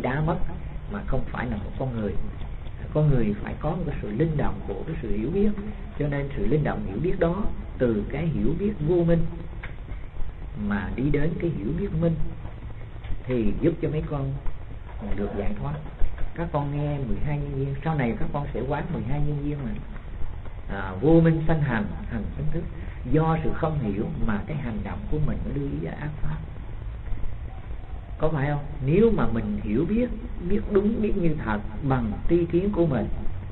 đá mất, mà không phải là một con người. Con người phải có một cái sự linh động của cái sự hiểu biết. Cho nên sự linh động hiểu biết đó, từ cái hiểu biết vô minh mà đi đến cái hiểu biết minh, thì giúp cho mấy con được giải thoát. Các con nghe 12 nhân duyên, sau này các con sẽ quán 12 nhân duyên mà. Vô minh sanh hành, hành sanh thức. Do sự không hiểu mà cái hành động của mình nó đưa đi ác pháp. Có phải không? Nếu mà mình hiểu biết, biết đúng, biết như thật bằng tri kiến của mình,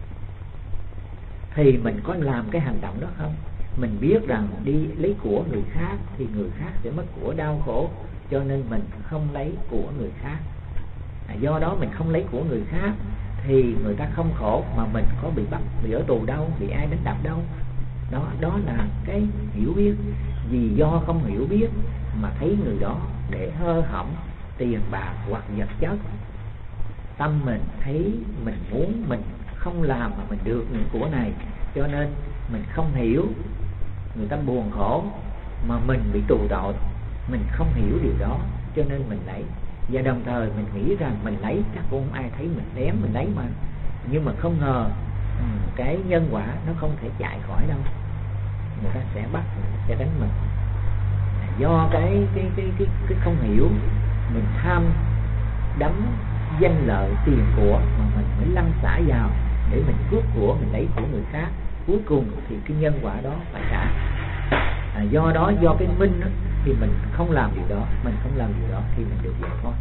thì mình có làm cái hành động đó không? Mình biết rằng đi lấy của người khác thì người khác sẽ mất của, đau khổ, cho nên mình không lấy của người khác. Do đó mình không lấy của người khác thì người ta không khổ, mà mình có bị bắt, bị ở tù đâu, bị ai đánh đập đâu. Đó là cái hiểu biết. Vì do không hiểu biết mà thấy người đó để hơ hỏng tiền bạc hoặc vật chất, tâm mình thấy mình muốn mình không làm mà mình được những của này, cho nên mình không hiểu, người ta buồn khổ mà mình bị tù tội. Mình không hiểu điều đó cho nên mình lấy, và đồng thời mình nghĩ rằng mình lấy chắc cũng không ai thấy mình ném, mình lấy mà. Nhưng mà không ngờ cái nhân quả nó không thể chạy khỏi đâu, người ta sẽ bắt, người ta sẽ đánh mình. Do cái không hiểu, mình tham đắm danh lợi tiền của mà mình mới lăn xả vào để mình cướp của, mình lấy của người khác. Cuối cùng thì cái nhân quả đó phải trả. Do đó, do cái minh đó, thì mình không làm điều đó, mình không làm điều đó thì mình được giải thoát.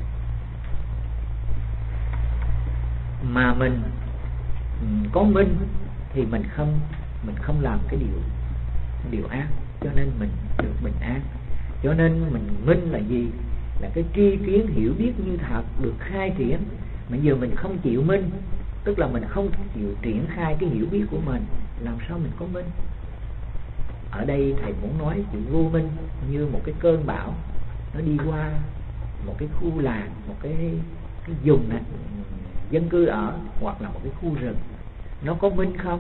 Mà mình có minh thì mình không làm cái điều ác, cho nên mình được bình an. Cho nên mình minh là gì? Là cái tri kiến hiểu biết như thật được khai triển. Mà giờ mình không chịu minh, tức là mình không chịu triển khai cái hiểu biết của mình, làm sao mình có minh? Ở đây thầy muốn nói chữ vô minh như một cái cơn bão nó đi qua một cái khu làng, một cái vùng này dân cư ở, hoặc là một cái khu rừng. Nó có minh không?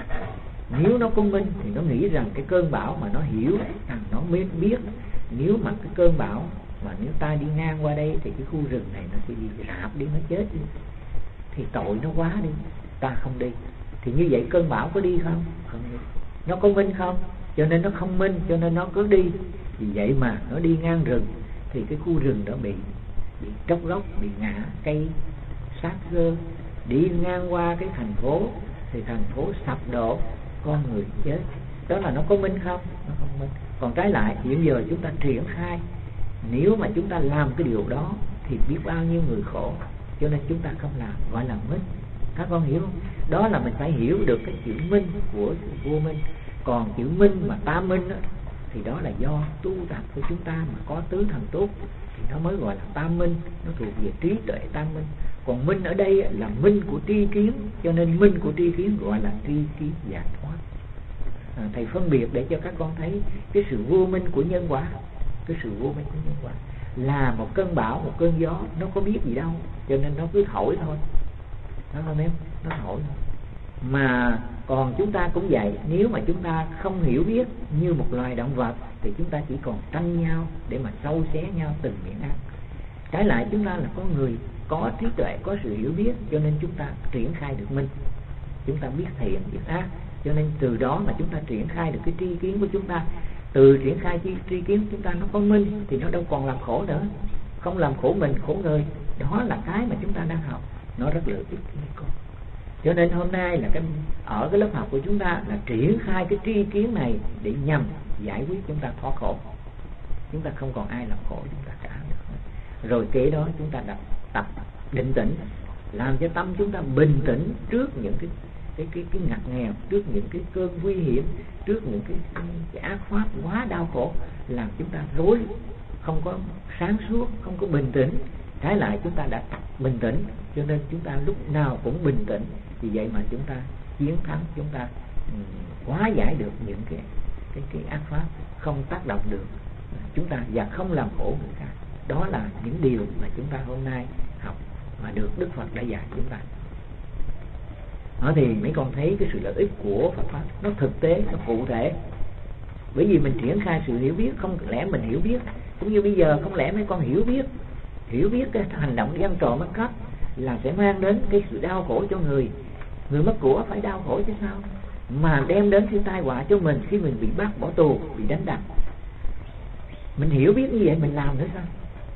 Nếu nó có minh thì nó nghĩ rằng cái cơn bão mà nó hiểu rằng nó mới biết. Nếu mà cái cơn bão mà nếu ta đi ngang qua đây thì cái khu rừng này nó sẽ đi rạp đi, nó chết đi, thì tội nó quá đi, ta không đi. Thì như vậy cơn bão có đi không? Không đi. Nó có minh không? Cho nên nó không minh, cho nên nó cứ đi. Vì vậy mà nó đi ngang rừng thì cái khu rừng đó bị tróc gốc, bị ngã cây sát gơ. Đi ngang qua cái thành phố thì thành phố sập đổ, con người chết. Đó là nó có minh không? Nó không minh. Còn trái lại, hiện giờ chúng ta triển khai, nếu mà chúng ta làm cái điều đó thì biết bao nhiêu người khổ, cho nên chúng ta không làm, gọi là minh. Các con hiểu không? Đó là mình phải hiểu được cái chữ minh của sự vô minh. Còn chữ minh mà ta minh đó, thì đó là do tu tập của chúng ta mà có tứ thần tốt, thì nó mới gọi là tam minh, nó thuộc về trí tuệ tam minh. Còn minh ở đây là minh của tri kiến, cho nên minh của tri kiến gọi là tri kiến giải thoát. Thầy phân biệt để cho các con thấy cái sự vô minh của nhân quả. Cái sự vô minh của nhân quả là một cơn bão, một cơn gió, nó có biết gì đâu, cho nên nó cứ thổi thôi. Nó không em, nó thổi thôi. Mà còn chúng ta cũng vậy, nếu mà chúng ta không hiểu biết như một loài động vật thì chúng ta chỉ còn tranh nhau để mà sâu xé nhau từng miệng ăn. Trái lại chúng ta là con người có trí tuệ, có sự hiểu biết, cho nên chúng ta triển khai được minh. Chúng ta biết thiện, biết ác, cho nên từ đó mà chúng ta triển khai được cái tri kiến của chúng ta. Từ triển khai tri kiến chúng ta nó có minh thì nó đâu còn làm khổ nữa, không làm khổ mình, khổ người. Đó là cái mà chúng ta đang học, nó rất lợi ích với con. Cho nên hôm nay là ở cái lớp học của chúng ta là triển khai cái tri kiến này để nhằm giải quyết chúng ta thoát khổ. Chúng ta không còn ai làm khổ chúng ta cả nữa. Rồi kế đó chúng ta tập định tĩnh, làm cho tâm chúng ta bình tĩnh trước những cái ngặt nghèo, trước những cái cơn nguy hiểm, trước những cái ác pháp quá đau khổ, làm chúng ta rối, không có sáng suốt, không có bình tĩnh. Trái lại chúng ta đã bình tĩnh, cho nên chúng ta lúc nào cũng bình tĩnh. Vì vậy mà chúng ta chiến thắng, chúng ta hóa giải được những cái ác pháp, không tác động được chúng ta và không làm khổ người khác. Đó là những điều mà chúng ta hôm nay học mà được Đức Phật đã dạy chúng ta. Đó thì mấy con thấy cái sự lợi ích của Phật pháp nó thực tế, nó cụ thể. Bởi vì mình triển khai sự hiểu biết, không lẽ mình hiểu biết cũng như bây giờ, không lẽ mấy con hiểu biết hiểu biết cái hành động đi ăn trộm ăn cắp là sẽ mang đến cái sự đau khổ cho người mất của phải đau khổ chứ sao, mà đem đến cái tai họa cho mình khi mình bị bắt bỏ tù, bị đánh đập. Mình hiểu biết như vậy mình làm nữa sao,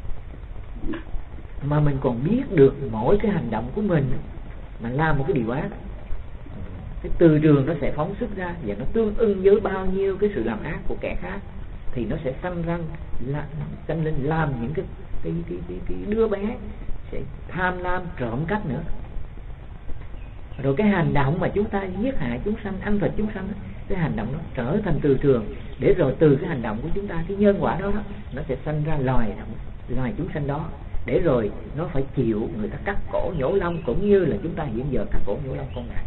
mà mình còn biết được mỗi cái hành động của mình mà làm một cái điều ác, cái từ trường nó sẽ phóng xuất ra và nó tương ưng với bao nhiêu cái sự làm ác của kẻ khác, thì nó sẽ sanh lên làm những cái đứa bé sẽ tham lam trộm cắp nữa. Rồi cái hành động mà chúng ta giết hại chúng sanh, ăn thịt chúng sanh, cái hành động nó trở thành từ trường, để rồi từ cái hành động của chúng ta, cái nhân quả đó nó sẽ sanh ra loài chúng sanh đó, để rồi nó phải chịu người ta cắt cổ nhổ lông, cũng như là chúng ta hiện giờ cắt cổ nhổ lông con gà.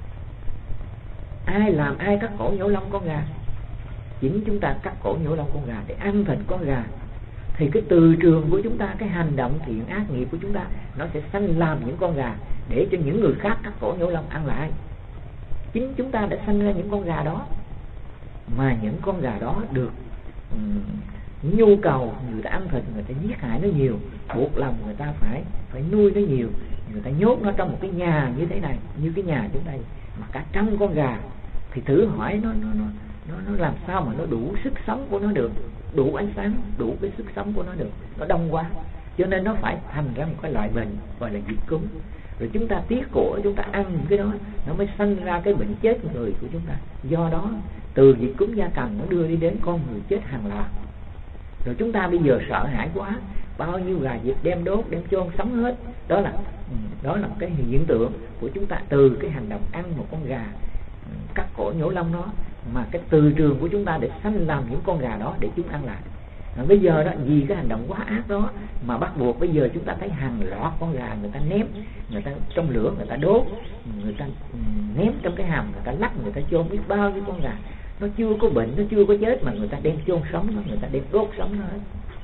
Ai cắt cổ nhổ lông con gà? Chính chúng ta cắt cổ nhổ lông con gà để ăn thịt con gà. Thì cái từ trường của chúng ta, cái hành động thiện ác nghiệp của chúng ta, nó sẽ sanh làm những con gà để cho những người khác cắt cổ nhổ lông ăn lại. Chính chúng ta đã sanh ra những con gà đó, mà những con gà đó được nhu cầu người ta ăn thịt, người ta giết hại nó nhiều, buộc lòng người ta phải nuôi nó nhiều, người ta nhốt nó trong một cái nhà như thế này, như cái nhà chúng ta, mà cả trăm con gà, thì thử hỏi nó làm sao mà nó đủ sức sống của nó được, đủ ánh sáng, đủ cái sức sống của nó được, nó đông quá, cho nên nó phải thành ra một cái loại bệnh gọi là dịch cúm. Rồi chúng ta tiếc của, chúng ta ăn những cái đó, nó mới sanh ra cái bệnh chết người của chúng ta. Do đó từ dịch cúm gia cầm nó đưa đi đến con người chết hàng loạt. Rồi chúng ta bây giờ sợ hãi quá, bao nhiêu gà vịt đem đốt, đem chôn sống hết. Đó là cái hiện tượng của chúng ta từ cái hành động ăn một con gà, cắt cổ nhổ lông nó, mà cái từ trường của chúng ta để sanh làm những con gà đó để chúng ăn lại. Bây giờ đó, vì cái hành động quá ác đó mà bắt buộc bây giờ chúng ta thấy hàng loạt con gà người ta ném, người ta trong lửa người ta đốt, người ta ném trong cái hầm, người ta lắc, người ta chôn biết bao nhiêu con gà. Nó chưa có bệnh, nó chưa có chết mà người ta đem chôn sống nó, người ta đem đốt sống nó hết.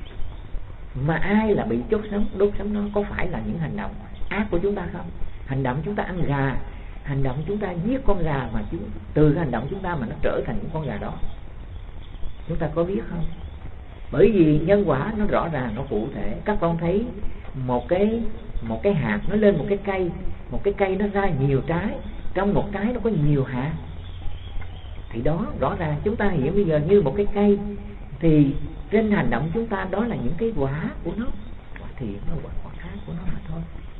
Mà ai là bị chốt sống, đốt sống nó? Có phải là những hành động ác của chúng ta không? Hành động chúng ta ăn gà, hành động chúng ta giết con gà, mà từ cái hành động chúng ta mà nó trở thành những con gà đó, chúng ta có biết không? Bởi vì nhân quả nó rõ ràng, nó cụ thể. Các con thấy một cái hạt nó lên một cái cây nó ra nhiều trái, trong một trái nó có nhiều hạt, thì đó rõ ràng chúng ta hiểu bây giờ như một cái cây, thì trên hành động chúng ta đó là những cái quả của nó, quả thiện, quả ác của nó mà thôi.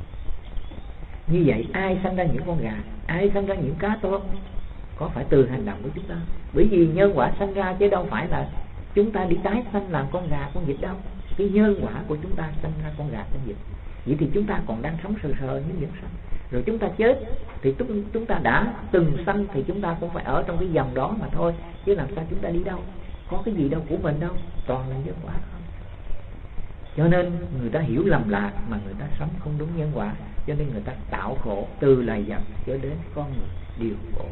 Như vậy ai sanh ra những con gà, ai sanh ra những cá tốt? Có phải từ hành động của chúng ta? Bởi vì nhân quả sanh ra, chứ đâu phải là chúng ta đi tái sanh làm con gà con vịt đâu. Cái nhân quả của chúng ta sanh ra con gà con vịt. Vậy thì chúng ta còn đang sống sờ như những sanh. Rồi chúng ta chết thì chúng ta đã từng sanh, thì chúng ta cũng phải ở trong cái dòng đó mà thôi, chứ làm sao chúng ta đi đâu? Có cái gì đâu của mình đâu, toàn là nhân quả không. Cho nên người ta hiểu lầm lạc mà người ta sống không đúng nhân quả, cho nên người ta tạo khổ từ loài vật cho đến con người đều khổ.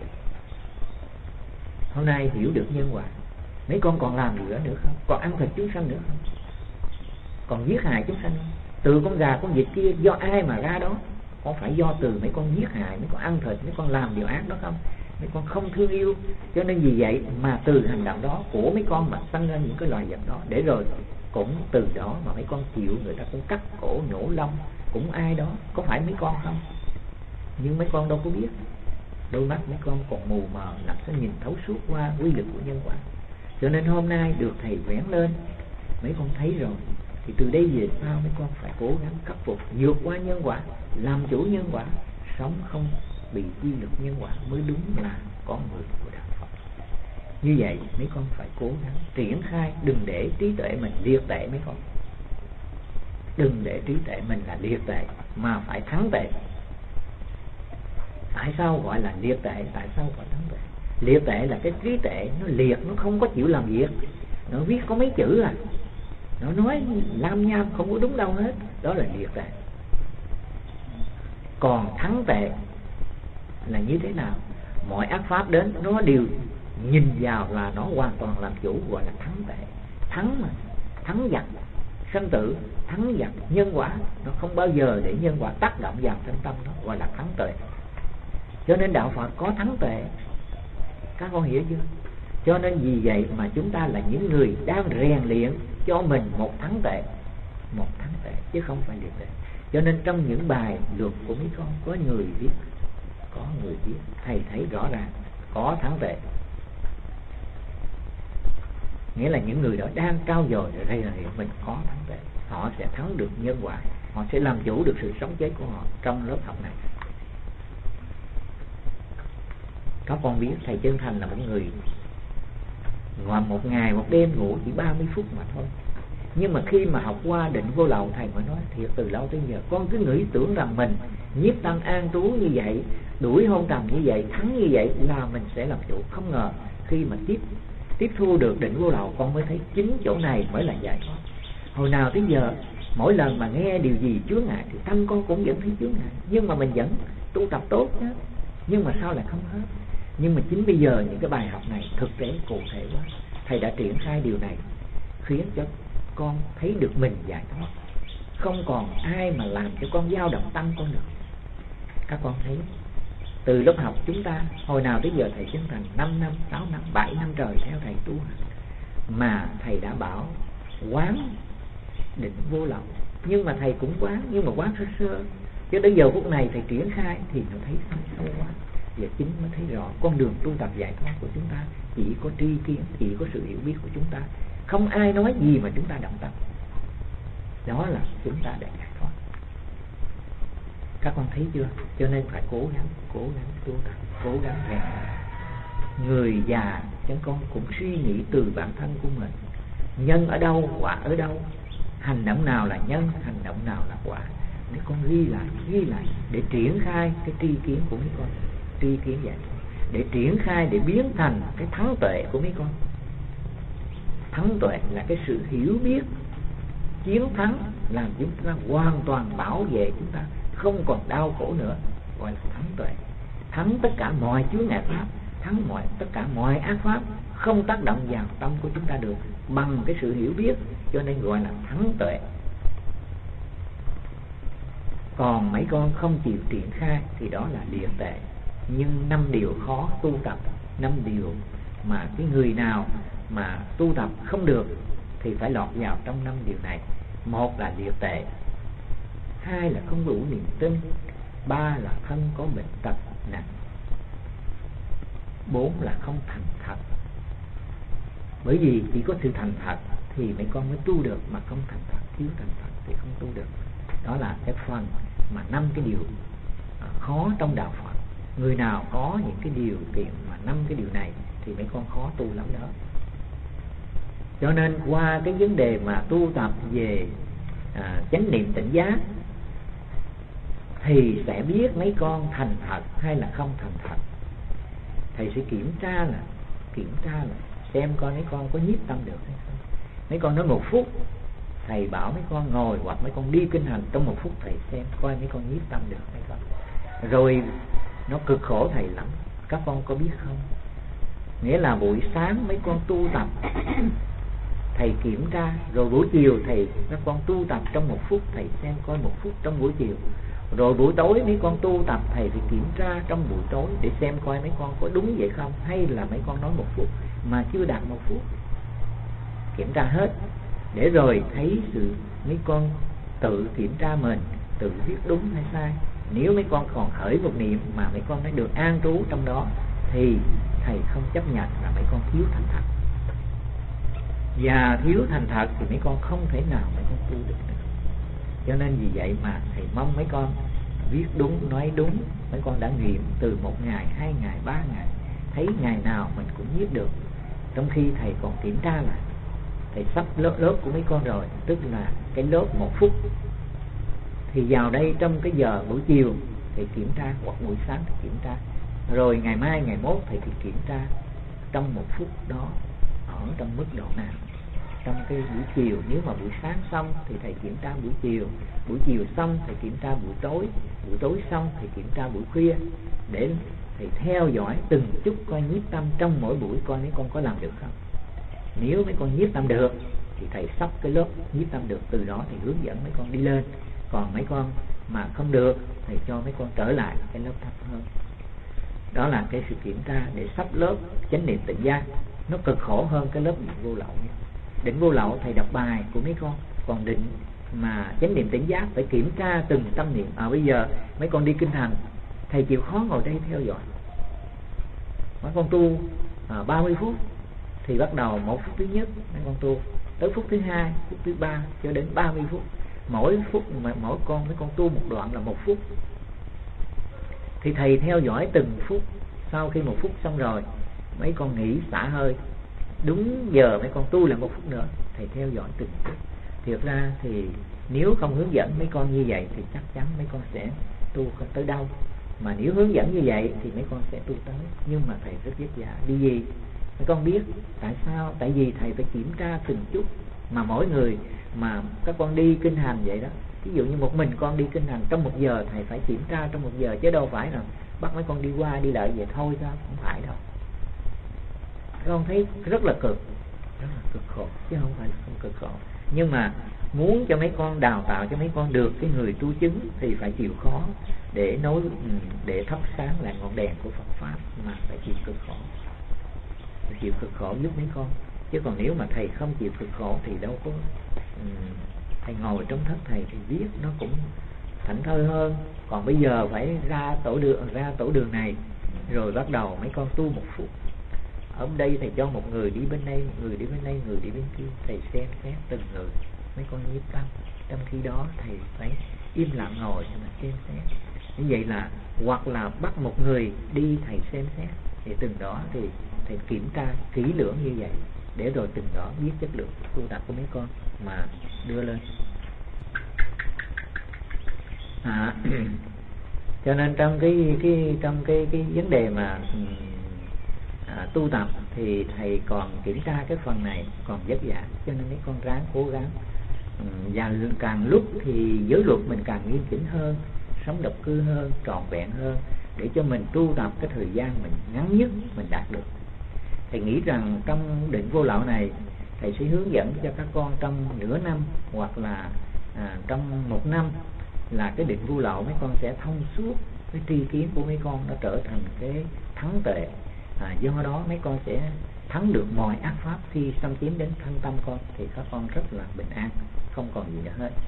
Hôm nay hiểu được nhân quả, mấy con còn làm gì nữa không? Còn ăn thịt chúng sanh nữa không? Còn giết hại chúng sanh không? Từ con gà con vịt kia do ai mà ra đó? Có phải do từ mấy con giết hại, mấy con ăn thịt, mấy con làm điều ác đó không? Mấy con không thương yêu, cho nên vì vậy mà từ hành động đó của mấy con mà sanh ra những cái loài vật đó, để rồi cũng từ đó mà mấy con chịu người ta cũng cắt cổ nhổ lông, cũng ai đó. Có phải mấy con không? Nhưng mấy con đâu có biết, đôi mắt mấy con còn mù mờ, làm sao nhìn thấu suốt qua quy lực của nhân quả. Cho nên hôm nay được thầy vén lên, mấy con thấy rồi, thì từ đây về sau mấy con phải cố gắng khắc phục, vượt qua nhân quả, làm chủ nhân quả, sống không bị quy lực nhân quả, mới đúng là con người của đạo Phật. Như vậy mấy con phải cố gắng triển khai, đừng để trí tuệ mình liệt tệ mấy con. Đừng để trí tuệ mình là liệt tệ, mà phải thắng tệ. Tại sao gọi là liệt tệ? Tại sao gọi thắng tệ? Liệt tệ là cái trí tuệ nó liệt, nó không có chịu làm việc, nó viết có mấy chữ à, nó nói lam nham không có đúng đâu hết, đó là liệt tệ. Còn thắng tệ là như thế nào? Mọi ác pháp đến nó đều nhìn vào là nó hoàn toàn làm chủ, gọi là thắng tệ. Thắng mà, thắng giặc sanh tử, thắng giặc nhân quả, nó không bao giờ để nhân quả tác động vào thân tâm, nó gọi là thắng tệ. Cho nên đạo Phật có thắng tệ, các con hiểu chưa? Cho nên vì vậy mà chúng ta là những người đang rèn luyện cho mình một thắng tệ. một thắng tệ chứ không phải liệt tệ. Cho nên trong những bài luật của mấy con có người viết, thầy thấy rõ ràng có thắng tệ, nghĩa là những người đó đang trao dồi ở đây là hiểu mình có thắng tệ, họ sẽ thắng được nhân quả, họ sẽ làm chủ được sự sống chết của họ trong lớp học này. Các con biết thầy Chân Thành là một người ngoài một ngày một đêm ngủ chỉ 30 phút mà thôi, nhưng mà khi mà học qua Định Vô Lậu, thầy mới nói thiệt từ lâu tới giờ con cứ nghĩ tưởng rằng mình nhiếp tâm an trú như vậy, đuổi hôn trầm như vậy, thắng như vậy là mình sẽ làm chủ. Không ngờ khi mà tiếp thu được Định Vô Lậu, con mới thấy chính chỗ này mới là giải thoát. Hồi nào tới giờ mỗi lần mà nghe điều gì chướng ngại thì tâm con cũng vẫn thấy chướng ngại, nhưng mà mình vẫn tu tập tốt chứ, nhưng mà sao lại không hết. Nhưng mà chính bây giờ những cái bài học này thực tế cụ thể quá, thầy đã triển khai điều này khiến cho con thấy được mình giải thoát, không còn ai mà làm cho con dao động tâm con được. Các con thấy từ lớp học chúng ta hồi nào tới giờ thầy Chân Thành 5 năm, 6 năm, 7 năm trời theo thầy tu mà thầy đã bảo quán Định Vô Lậu, nhưng mà thầy cũng quán, nhưng mà quán sơ chứ đến giờ phút này thầy triển khai thì nó thấy sâu quá. Và chính mới thấy rõ con đường tu tập giải thoát của chúng ta chỉ có tri kiến, chỉ có sự hiểu biết của chúng ta, không ai nói gì mà chúng ta động tâm, đó là chúng ta đã giải thoát. Các con thấy chưa? Cho nên phải cố gắng tu tập, cố gắng rèn. Người già chúng con cũng suy nghĩ từ bản thân của mình, nhân ở đâu, quả ở đâu, hành động nào là nhân, hành động nào là quả, để con ghi lại để triển khai cái tri kiến của mấy con, tri kiến giải thoát, để triển khai, để biến thành cái thắng tuệ của mấy con. Thắng tuệ là cái sự hiểu biết, chiến thắng làm chúng ta hoàn toàn bảo vệ chúng ta không còn đau khổ nữa, gọi là thắng tuệ. Thắng tất cả mọi chướng ngại pháp, thắng tất cả mọi ác pháp, không tác động vào tâm của chúng ta được bằng cái sự hiểu biết, cho nên gọi là thắng tuệ. Còn mấy con không chịu triển khai thì đó là địa tệ. Nhưng 5 điều khó tu tập, 5 điều mà cái người nào mà tu tập không được thì phải lọt vào trong 5 điều này. 1 là địa tệ, 2 là không đủ niềm tin, 3 là thân có bệnh tật nặng, 4 là không thành thật. Bởi vì chỉ có sự thành thật thì mấy con mới tu được, mà không thành thật, thiếu thành thật thì không tu được. Đó là cái phần mà 5 cái điều khó trong đạo Phật. Người nào có những cái điều kiện mà 5 cái điều này thì mấy con khó tu lắm đó. Cho nên qua cái vấn đề mà tu tập về chánh niệm tỉnh giác thì sẽ biết mấy con thành thật hay là không thành thật. Thầy sẽ kiểm tra là xem coi mấy con có nhiếp tâm được hay không. Mấy con nói 1 phút, thầy bảo mấy con ngồi hoặc mấy con đi kinh hành trong 1 phút, thầy xem coi mấy con nhiếp tâm được hay không. Rồi nó cực khổ thầy lắm, các con có biết không? Nghĩa là buổi sáng mấy con tu tập thầy kiểm tra, rồi buổi chiều các con tu tập trong 1 phút, thầy xem coi 1 phút trong buổi chiều. Rồi buổi tối mấy con tu tập thầy phải kiểm tra trong buổi tối để xem coi mấy con có đúng vậy không, hay là mấy con nói 1 phút mà chưa đạt 1 phút. Kiểm tra hết để rồi thấy sự mấy con tự kiểm tra mình, tự viết đúng hay sai. Nếu mấy con còn khởi một niệm mà mấy con đã được an trú trong đó thì thầy không chấp nhận là mấy con thiếu thành thật. Và thiếu thành thật thì mấy con không thể nào mấy con tu được nữa. Cho nên vì vậy mà thầy mong mấy con viết đúng, nói đúng. Mấy con đã nghiệm từ 1 ngày, 2 ngày, 3 ngày, thấy ngày nào mình cũng viết được. Trong khi thầy còn kiểm tra lại, thầy sắp lớp của mấy con rồi, tức là cái lớp 1 phút thì vào đây trong cái giờ buổi chiều thầy kiểm tra, hoặc buổi sáng thầy kiểm tra, rồi ngày mai, ngày mốt thầy thì kiểm tra trong 1 phút đó ở trong mức độ nào. Trong cái buổi chiều, nếu mà buổi sáng xong thì thầy kiểm tra buổi chiều xong thầy kiểm tra buổi tối xong thầy kiểm tra buổi khuya, để thầy theo dõi từng chút coi nhiếp tâm trong mỗi buổi, coi mấy con có làm được không. Nếu mấy con nhiếp tâm được thì thầy sắp cái lớp nhiếp tâm được, từ đó thầy hướng dẫn mấy con đi lên. Còn mấy con mà không được thầy cho mấy con trở lại cái lớp thấp hơn. Đó là cái sự kiểm tra để sắp lớp chánh niệm tỉnh giác. Nó cực khổ hơn cái lớp Định Vô Lậu. Định Vô Lậu thầy đọc bài của mấy con, còn định mà chánh niệm tỉnh giác phải kiểm tra từng tâm niệm. Bây giờ mấy con đi kinh hành, thầy chịu khó ngồi đây theo dõi. Mấy con tu 30 phút thì bắt đầu 1 phút thứ nhất mấy con tu, tới phút thứ 2, phút thứ 3 cho đến 30 phút. Mỗi phút mà mấy con tu một đoạn là 1 phút. Thì thầy theo dõi từng phút. Sau khi 1 phút xong rồi, mấy con nghỉ xả hơi. Đúng giờ mấy con tu lại 1 phút nữa. Thầy theo dõi từng phút. Thiệt ra thì nếu không hướng dẫn mấy con như vậy thì chắc chắn mấy con sẽ tu không tới đâu. Mà nếu hướng dẫn như vậy thì mấy con sẽ tu tới. Nhưng mà thầy rất vất vả. Vì gì? Mấy con biết tại sao? Tại vì thầy phải kiểm tra từng chút. Mà mỗi người mà các con đi kinh hành vậy đó, ví dụ như một mình con đi kinh hành trong 1 giờ, thầy phải kiểm tra trong 1 giờ, chứ đâu phải là bắt mấy con đi qua đi lại vậy thôi sao? Không phải đâu. Các con thấy rất là cực khổ, chứ không phải là không cực khổ. Nhưng mà muốn cho mấy con đào tạo cho mấy con được cái người tu chứng thì phải chịu khó để thắp sáng lại ngọn đèn của Phật pháp, mà phải chịu cực khổ. Phải chịu cực khổ giúp mấy con. Chứ còn nếu mà thầy không chịu cực khổ thì đâu có thầy ngồi trong thất thầy thì biết nó cũng thảnh thơi hơn. Còn bây giờ phải ra tổ đường này rồi bắt đầu mấy con tu 1 phút. Ở đây thầy cho một người đi bên đây, người đi bên đây, người đi bên kia, thầy xem xét từng người, mấy con nhiếp tâm. Trong khi đó thầy phải im lặng ngồi mà xem xét. Như vậy là hoặc là bắt một người đi thầy xem xét, thì từng đó thì thầy kiểm tra kỹ lưỡng như vậy, để rồi từng đó biết chất lượng tu tập của mấy con mà đưa lên. Cho nên trong cái vấn đề mà tu tập thì thầy còn kiểm tra cái phần này còn vất vả, cho nên mấy con ráng cố gắng. Và càng lúc thì giới luật mình càng nghiêm chỉnh hơn, sống độc cư hơn, trọn vẹn hơn, để cho mình tu tập cái thời gian mình ngắn nhất mình đạt được. Thầy nghĩ rằng trong định vô lậu này, thầy sẽ hướng dẫn cho các con trong nửa năm hoặc là trong 1 năm, là cái định vô lậu mấy con sẽ thông suốt, cái tri kiến của mấy con nó trở thành cái thắng tuệ. Do đó mấy con sẽ thắng được mọi ác pháp khi xâm chiếm đến thân tâm con, thì các con rất là bình an, không còn gì nữa hết.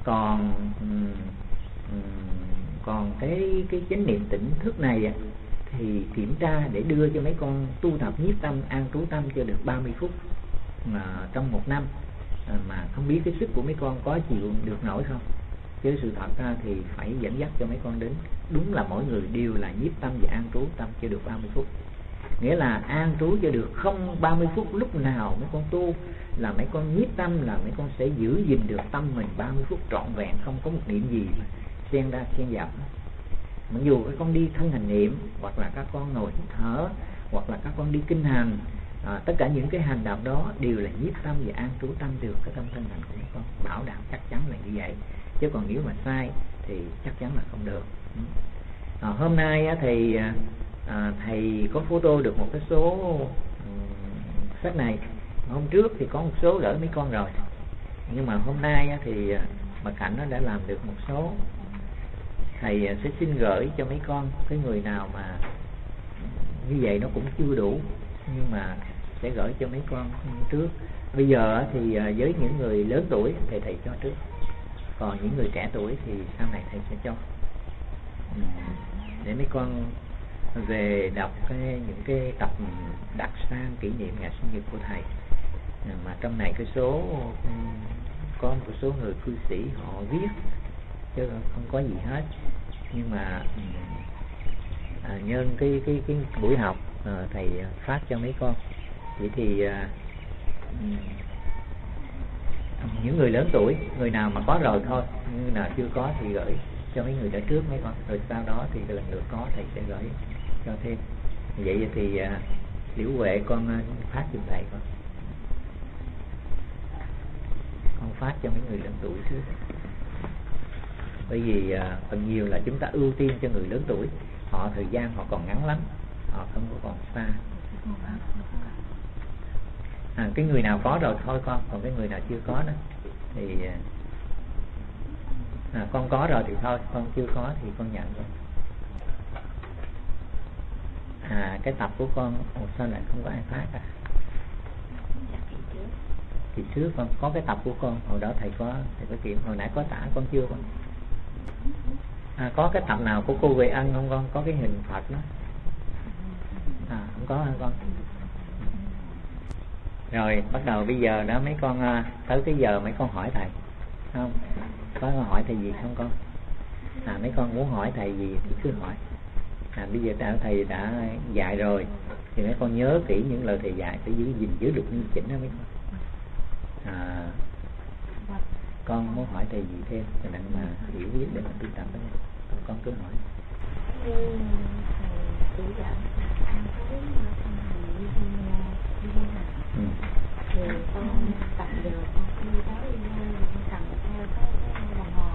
Còn cái chánh niệm tỉnh thức này thì kiểm tra để đưa cho mấy con tu tập nhiếp tâm, an trú tâm cho được 30 phút trong 1 năm, mà không biết cái sức của mấy con có chịu được nổi không. Chứ sự thật ra thì phải dẫn dắt cho mấy con đến đúng là mỗi người đều là nhiếp tâm và an trú tâm cho được 30 phút. Nghĩa là an trú cho được không 30 phút, lúc nào mấy con tu là mấy con nhiếp tâm, là mấy con sẽ giữ gìn được tâm mình 30 phút trọn vẹn, không có một niệm gì mà xen ra xen vào. Mặc dù các con đi thân hành niệm, hoặc là các con ngồi hít thở, hoặc là các con đi kinh hành, tất cả những cái hành động đó đều là nhiếp tâm và an trú tâm được cái tâm thân hành của mấy con, bảo đảm chắc chắn là như vậy. Chứ còn nếu mà sai thì chắc chắn là không được. Hôm nay thì thầy có photo được một cái số sách này. Hôm trước thì có một số gửi mấy con rồi, nhưng mà hôm nay thì bà Cảnh nó đã làm được một số. Thầy sẽ xin gửi cho mấy con. Cái người nào mà như vậy nó cũng chưa đủ, nhưng mà sẽ gửi cho mấy con trước. Bây giờ thì với những người lớn tuổi thì thầy cho trước, còn những người trẻ tuổi thì sau này thầy sẽ cho, để mấy con về đọc những cái tập đặc sang kỷ niệm ngày sinh nhật của thầy. Mà trong này cái số có một số người cư sĩ họ viết chứ không có gì hết. Nhưng mà nhân cái buổi học thầy phát cho mấy con. Vậy thì những người lớn tuổi, người nào mà có rồi thôi, người nào chưa có thì gửi cho mấy người đã trước mấy con, rồi sau đó thì lần lượt có thầy sẽ gửi cho thêm. Vậy thì Liễu Huệ con phát giùm thầy con phát cho mấy người lớn tuổi trước, bởi vì phần nhiều là chúng ta ưu tiên cho người lớn tuổi, họ thời gian họ còn ngắn lắm, họ không có còn xa. Cái người nào có rồi thôi con, còn cái người nào chưa có đó thì con có rồi thì thôi, con chưa có thì con nhận rồi. Cái tập của con sao lại không có ai phát Thì trước con có cái tập của con, hồi đó thầy có kiểm, hồi nãy có tả con chưa con? Có cái tập nào của cô Huệ Ân không con? Có cái hình Phật đó. Không có hả con? Rồi bắt đầu bây giờ đó mấy con tới cái giờ mấy con hỏi thầy không? Có hỏi thầy gì không con? Mấy con muốn hỏi thầy gì thì cứ hỏi. Bây giờ thầy đã dạy rồi thì mấy con nhớ kỹ những lời thầy dạy, phải gìn giữ được nghiêm chỉnh đó mấy con. Con muốn hỏi thầy gì thêm cho nên mà hiểu biết để mà tu tập đó. Con cứ hỏi. Thì con tập giờ con đi tới con cầm theo cái đồng hồ,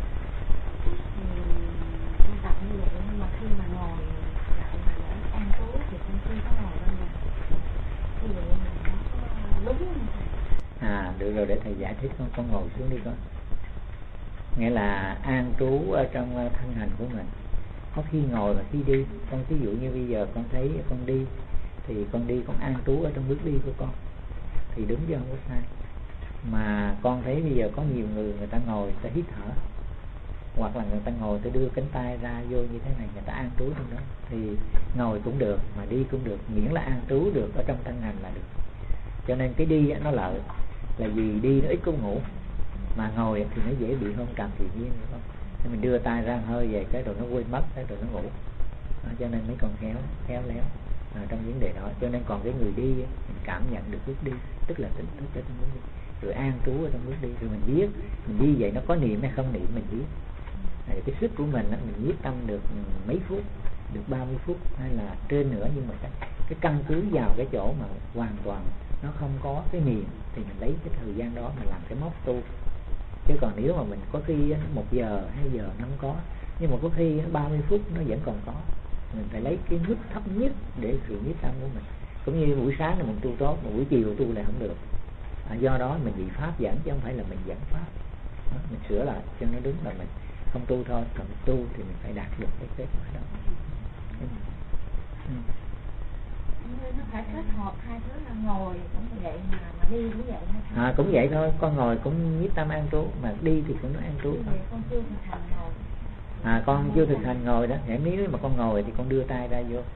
con tập như vậy, nhưng mà khi mà ngồi lại mà để an trú thì con chưa có ngồi đâu nè. Ví dụ là nó có đúng không thầy? Được rồi, để thầy giải thích con ngồi xuống đi con. Nghĩa là an trú ở trong thân hành của mình, có khi ngồi và khi đi. Con ví dụ như bây giờ con thấy con đi thì con đi, con an trú ở trong bước đi của con thì đúng chứ không có sai. Mà con thấy bây giờ có nhiều người ta ngồi, người ta hít thở, hoặc là người ta ngồi ta đưa cánh tay ra vô như thế này, người ta an trú trong đó, thì ngồi cũng được mà đi cũng được, miễn là an trú được ở trong thân hành là được. Cho nên cái đi nó lợi là vì đi nó ít có ngủ, mà ngồi thì nó dễ bị hôn trầm tự nhiên, đúng không? Thì mình đưa tay ra hơi về cái rồi nó quên mất, cái rồi nó ngủ. Cho nên mấy con khéo léo trong vấn đề đó. Cho nên còn cái người đi mình cảm nhận được bước đi, tức là tỉnh thức ở trong bước đi, rồi an trú ở trong bước đi, rồi mình biết mình đi vậy nó có niệm hay không niệm mình biết. Cái sức của mình mình nhiếp tâm được mấy phút, được 30 phút hay là trên nữa, nhưng mà cái căn cứ vào cái chỗ mà hoàn toàn nó không có cái niệm thì mình lấy cái thời gian đó mình làm cái mốc tu. Chứ còn nếu mà mình có khi 1 giờ 2 giờ nó không có, nhưng mà có khi 30 phút nó vẫn còn có. Mình phải lấy cái mức thấp nhất để sự nhiếp tâm của mình. Cũng như buổi sáng là mình tu tốt, mà buổi chiều tu lại không được. Do đó mình bị pháp dẫn chứ không phải là mình dẫn pháp. Mình sửa lại cho nó đúng, là mình không tu thôi, còn tu thì mình phải đạt được cái kết quả đó. Nó phải kết hợp hai thứ, là ngồi cũng vậy mà đi cũng vậy hay cũng vậy thôi, con ngồi cũng nhiếp tâm an trú, mà đi thì cũng nó an trú. Con chưa thực hành ngồi. Con chưa thực hành ngồi đó. Nếu mà con ngồi thì con đưa tay ra vô.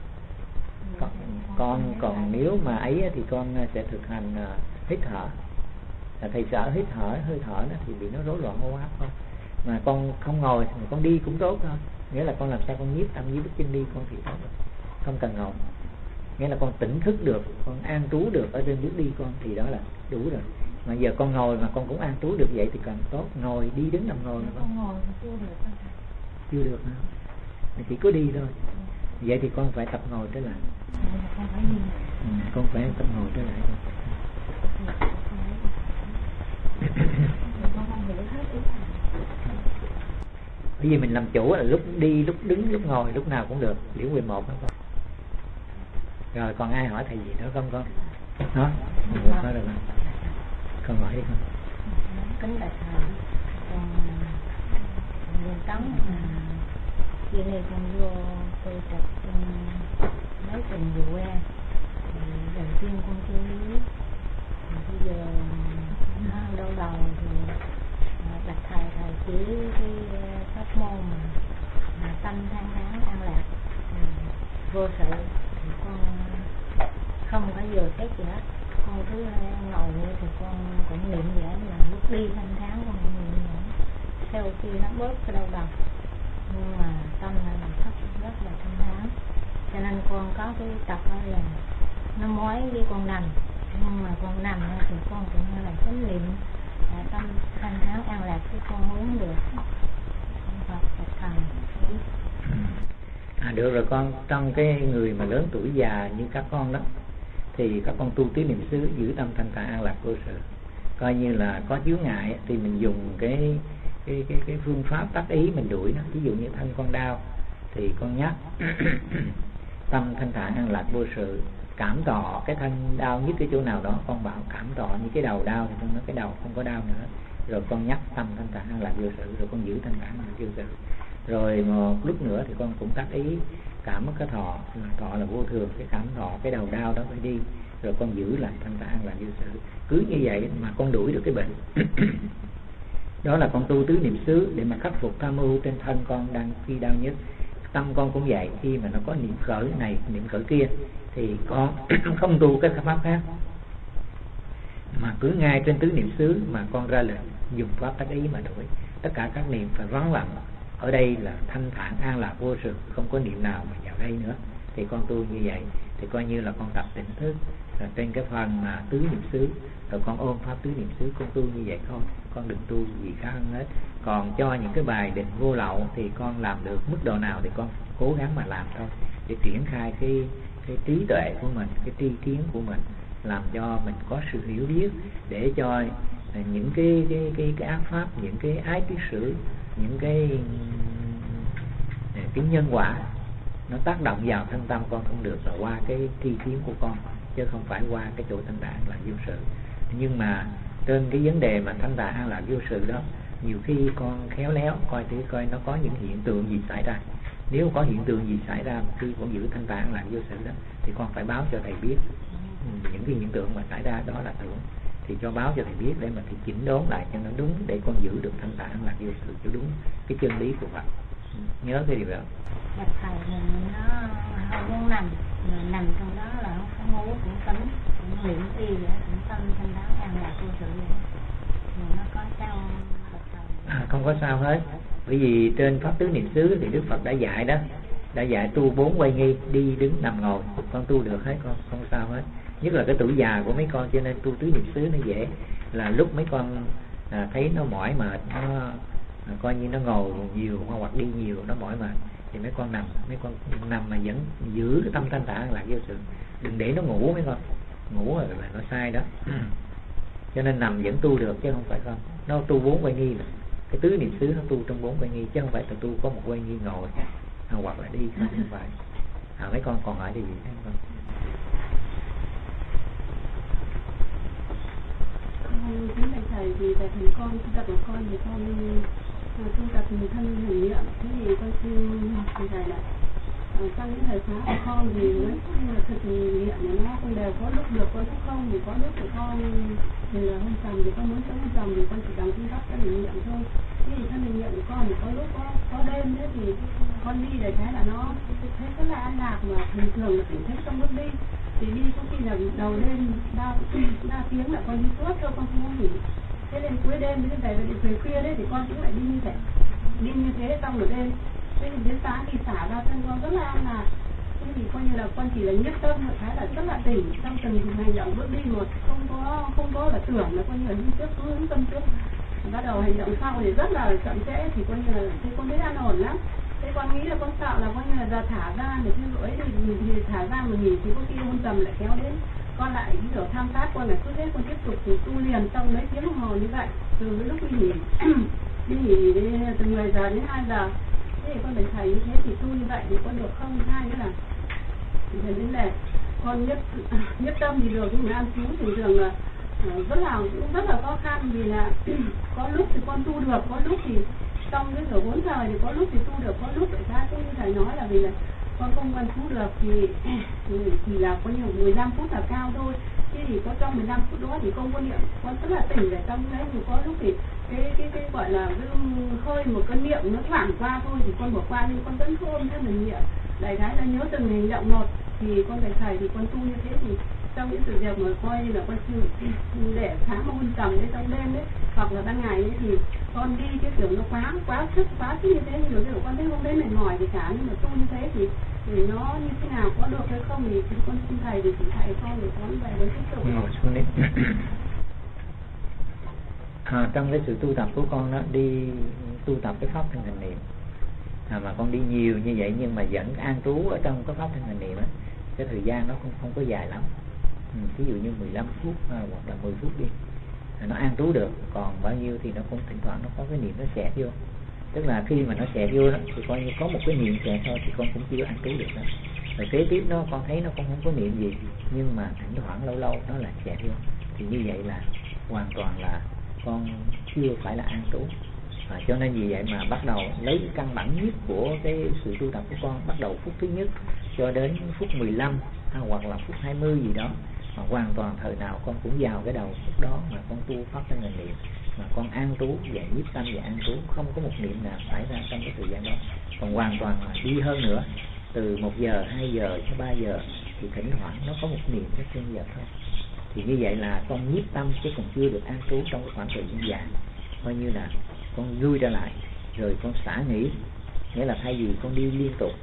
Còn nếu mà ấy thì con sẽ thực hành hít thở. Thầy sợ hít thở, hơi thở đó thì bị nó rối loạn hô hấp không. Mà con không ngồi thì con đi cũng tốt thôi. Nghĩa là con làm sao con nhiếp tâm với bước chân đi con thì tốt rồi. Không cần ngồi. Nghĩa là con tỉnh thức được, con an trú được ở trên bước đi con thì đó là đủ rồi. Mà giờ con ngồi mà con cũng an trú được vậy thì càng tốt. Ngồi đi đứng nằm ngồi mà con ngồi thì chưa được không thầy? Chưa được hả? Mình chỉ có đi thôi. Vậy thì con phải tập ngồi trở lại. Con phải đi. Con phải tập ngồi trở lại. Bởi vì mình làm chủ là lúc đi, lúc đứng, lúc ngồi, lúc nào cũng được. Điển 11 đó con. Rồi còn ai hỏi thầy gì nữa không con? Đó, nói được không? Con hỏi đi con. Kính bạch thầy, con Nguyên Tấn khi này con vô tu tập mấy tuần vừa qua, đầu tiên con chưa biết, bây giờ nó đau đầu thì bạch thầy chỉ cái pháp môn mà tâm than thán an lạc vô sự, thì con không có giờ xét gì hết. Con cứ ngồi như thì con cũng niệm vậy, là lúc đi thanh thán con cũng niệm vậy, sau khi nó bớt cái đau đầu, nhưng mà tâm là thất rất là thanh thán. Cho nên con có cái tập đó là nó mối với con nằm, nhưng mà con nằm thì con cũng là chánh niệm tâm thanh thán an lạc, chứ con muốn được Phật thần. Được rồi con. Trong cái người mà lớn tuổi già như các con đó thì các con tu tứ niệm xứ, giữ tâm thanh thản an lạc vô sự. Coi như là có chướng ngại thì mình dùng cái phương pháp tác ý mình đuổi nó. Ví dụ như thân con đau thì con nhắc tâm thanh thản an lạc vô sự, cảm thọ cái thân đau nhất cái chỗ nào đó, con bảo cảm thọ như cái đầu đau thì con nói cái đầu không có đau nữa, rồi con nhắc tâm thanh thản an lạc vô sự, rồi con giữ thanh thản an lạc vô sự. Rồi một lúc nữa thì con cũng tác ý cảm cái thọ là vô thường, cái cảm thọ cái đầu đau đó phải đi, rồi con giữ lại thanh tạng là vô sự. Cứ như vậy mà con đuổi được cái bệnh. Đó là con tu tứ niệm xứ để mà khắc phục tham ưu trên thân con đang khi đau nhất. Tâm con cũng vậy, khi mà nó có niệm khởi này niệm khởi kia thì con không tu cái pháp khác, mà cứ ngay trên tứ niệm xứ mà con ra lệnh dùng pháp tác ý mà đuổi. Tất cả các niệm phải vắng lặng. Ở đây là thanh thản an lạc vô sự, không có niệm nào mà vào đây nữa. Thì con tu như vậy thì coi như là con tập tỉnh thức rồi trên cái phần mà tứ niệm xứ, rồi con ôm pháp tứ niệm xứ, con tu như vậy thôi, con đừng tu gì khác hơn hết. Còn cho những cái bài định vô lậu thì con làm được mức độ nào thì con cố gắng mà làm thôi, để triển khai cái trí tuệ của mình, cái tri kiến của mình, làm cho mình có sự hiểu biết, để cho những cái ác pháp, những cái ái kiến sử, những cái nhân quả nó tác động vào thân tâm con không được, là qua cái tri kiến của con, chứ không phải qua cái chỗ thanh tạng là vô sự. Nhưng mà trên cái vấn đề mà thanh tạng là vô sự đó, nhiều khi con khéo léo coi thử coi nó có những hiện tượng gì xảy ra. Nếu có hiện tượng gì xảy ra khi con giữ thanh tạng là vô sự đó, thì con phải báo cho thầy biết những cái hiện tượng mà xảy ra đó là tưởng, thì cho báo cho thầy biết để mà thầy chỉnh đốn lại cho nó đúng, để con giữ được thanh tạng là vô sự cho đúng cái chân lý của Phật. Nhớ cái điều đó. Dạ thầy, nó không muốn nằm trong đó là không ngu cũng tính, cũng luyện y vậy, cũng tâm thanh đó an lạc vô sự vậy. Mà nó có sao không có sao hết, bởi vì trên pháp tứ niệm xứ thì Đức Phật đã dạy đó, đã dạy tu 4 quay nghi, đi đứng nằm ngồi, con tu được hết, con không sao hết. Nhất là cái tuổi già của mấy con, cho nên tu tứ niệm xứ nó dễ. Là lúc mấy con thấy nó mỏi mệt, nó coi như nó ngồi nhiều hoặc đi nhiều, nó mỏi mệt thì mấy con nằm mà vẫn giữ cái tâm thanh tạng là vô sự. Đừng để nó ngủ, mấy con ngủ rồi là nó sai đó. Cho nên nằm vẫn tu được chứ không phải không. Nó tu 4 quay nghi, là cái tứ niệm xứ nó tu trong 4 quay nghi, chứ không phải tu có một quay nghi ngồi hoặc là đi, không phải. Mấy con còn hỏi điều gì thế không? Kính bạch thầy, thì tại vì con tu tập của con thì con tu tập người thân hành niệm, thế thì con xin thầy thầy là trong những thời khóa của con thì nói chung là thực nghiệm nó không đều, có lúc được có lúc không, thì có lúc của con thì là hôm trầm thì con muốn sống hôm trầm thì con chỉ đóng phương pháp cái hành niệm thôi. Thế thì thân hành niệm của con thì có lúc có đêm, thế thì con đi để thấy là nó thấy rất là an lạc, mà bình thường là tỉnh thức trong lúc đi thì đi có khi là đầu đêm 3 tiếng là con đi suốt thôi, con không có nghỉ. Thế nên cuối đêm đến về về khuya đấy thì con cũng lại đi như thế trong một đêm. Thế thì đến sáng thì xả ra thân con rất là an lạc. Thế thì coi như là con chỉ là nhất tâm một cái là rất là tỉnh trong từng hành động bước đi một, không có là tưởng là coi như là đi trước cứ hướng tâm trước. Bắt đầu hành động sau thì rất là chậm trễ thì coi như là thế con thấy an ổn lắm. Thế con nghĩ là con sợ là coi như là giờ thả ra để theo dõi thì thả ra mà nghỉ thì có khi hôm tầm lại kéo đến. Con lại ví dụ tham sát, con lại cứ thế con tiếp tục thì tu liền trong mấy tiếng đồng hồ như vậy, từ lúc đi nghỉ từ 10 giờ đến 2 giờ. Thế thì con phải thầy như thế thì tu như vậy thì con được không? Hai nữa là đến là con nhất tâm thì được, nhưng mà ăn chú thì thường là rất là khó khăn, vì là có lúc thì con tu được, có lúc thì trong cái giờ 4 giờ thì có lúc thì tu được, có lúc lại ra cũng như thầy nói là vì là con không ăn chú được thì là có nhiều 15 phút là cao thôi. Thế thì có trong 15 phút đó thì không có niệm, con rất là tỉnh ở trong đấy, thì có lúc thì cái gọi là cái hơi một cái niệm nó thoảng qua thôi thì con bỏ qua, nhưng con vẫn không theo mình niệm. Đại khái là nhớ từng hành động một thì con phải thầy thì con tu như thế thì trong những sự việc mà coi như là con để sáng mà hôn trầm đấy trong đêm đấy hoặc là ban ngày ấy, thì con đi cái kiểu nó quá sức như thế, nhiều cái con thấy không thấy mệt mỏi gì cả, nhưng mà tu như thế thì nó như thế nào, có được hay không thì con xin thầy thì chỉ thầy con để con về với tiếp tục. Ngồi xuống đi. Trong cái sự tu tập của con đó, đi tu tập cái pháp thân hành niệm mà con đi nhiều như vậy nhưng mà vẫn an trú ở trong cái pháp thân hành niệm á, cái thời gian nó không có dài lắm. Ví dụ như 15 phút hoặc là 10 phút đi, nó an trú được. Còn bao nhiêu thì nó cũng thỉnh thoảng nó có cái niệm nó xẹt vô, tức là khi mà nó xẹt vô đó thì coi như có một cái niệm xẹt thôi thì con cũng chưa an trú được đó. Rồi kế tiếp nó con thấy nó cũng không có niệm gì, nhưng mà thỉnh thoảng lâu lâu nó lại xẹt vô, thì như vậy là hoàn toàn là con chưa phải là an trú. Cho nên vì vậy mà bắt đầu lấy căn bản nhất của cái sự tu tập của con, bắt đầu phút thứ nhất cho đến phút 15 hoặc là phút 20 gì đó, mà hoàn toàn thời nào con cũng vào cái đầu phút đó mà con tu pháp thân hành niệm, mà con an trú và nhiếp tâm và an trú, không có một niệm nào xảy ra trong cái thời gian đó. Còn hoàn toàn là đi hơn nữa, từ 1 giờ, 2 giờ cho 3 giờ thì thỉnh thoảng nó có một niệm cái trên giờ thôi. Thì như vậy là con nhiếp tâm chứ còn chưa được an trú trong cái khoảng thời gian dài. Coi như là con lui ra lại rồi con xả nghỉ, nghĩa là thay vì con đi liên tục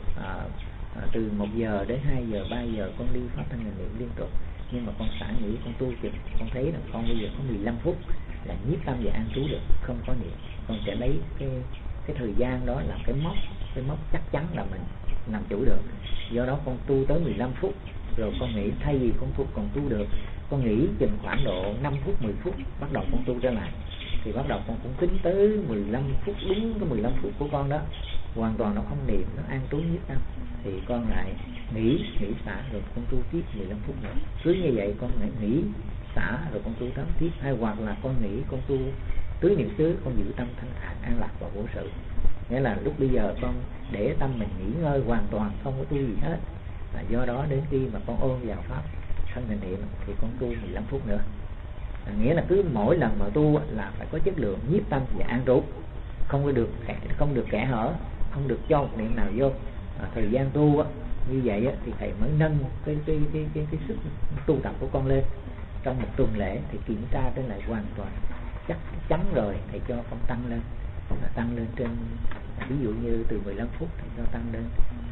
từ 1 giờ đến 2 giờ, 3 giờ con đi pháp thân hành niệm liên tục, nhưng mà con xả nghỉ, con tu chừng, con thấy là con bây giờ có 15 phút là nhiếp tâm và an trú được, không có niệm. Con sẽ lấy cái thời gian đó là cái mốc chắc chắn là mình làm chủ được. Do đó con tu tới 15 phút rồi con nghỉ, thay vì con còn tu được, con nghỉ chừng khoảng độ 5 phút, 10 phút, bắt đầu con tu trở lại. Thì bắt đầu con cũng tính tới 15 phút, đúng cái 15 phút của con đó hoàn toàn nó không niệm, nó an trú nhiếp tâm, thì con lại nghỉ xả rồi con tu tiếp 15 phút nữa. Cứ như vậy con lại nghỉ xả rồi con tu tiếp, hay hoặc là con nghỉ con tu tứ niệm xứ, con giữ tâm thanh thản an lạc và vô sự. Nghĩa là lúc bây giờ con để tâm mình nghỉ ngơi hoàn toàn, không có tu gì hết. Do đó đến khi mà con ôn vào pháp thân hành niệm thì con tu 15 phút nữa. Nghĩa là cứ mỗi lần mà tu là phải có chất lượng nhiếp tâm và an trú, không được kẽ hở, không được cho một niệm nào vô. Thời gian tu như vậy thì thầy mới nâng cái sức tu tập của con lên. Trong một tuần lễ thì kiểm tra đến lại hoàn toàn chắc chắn rồi, thầy cho con tăng lên trên, ví dụ như từ 15 phút thầy cho tăng lên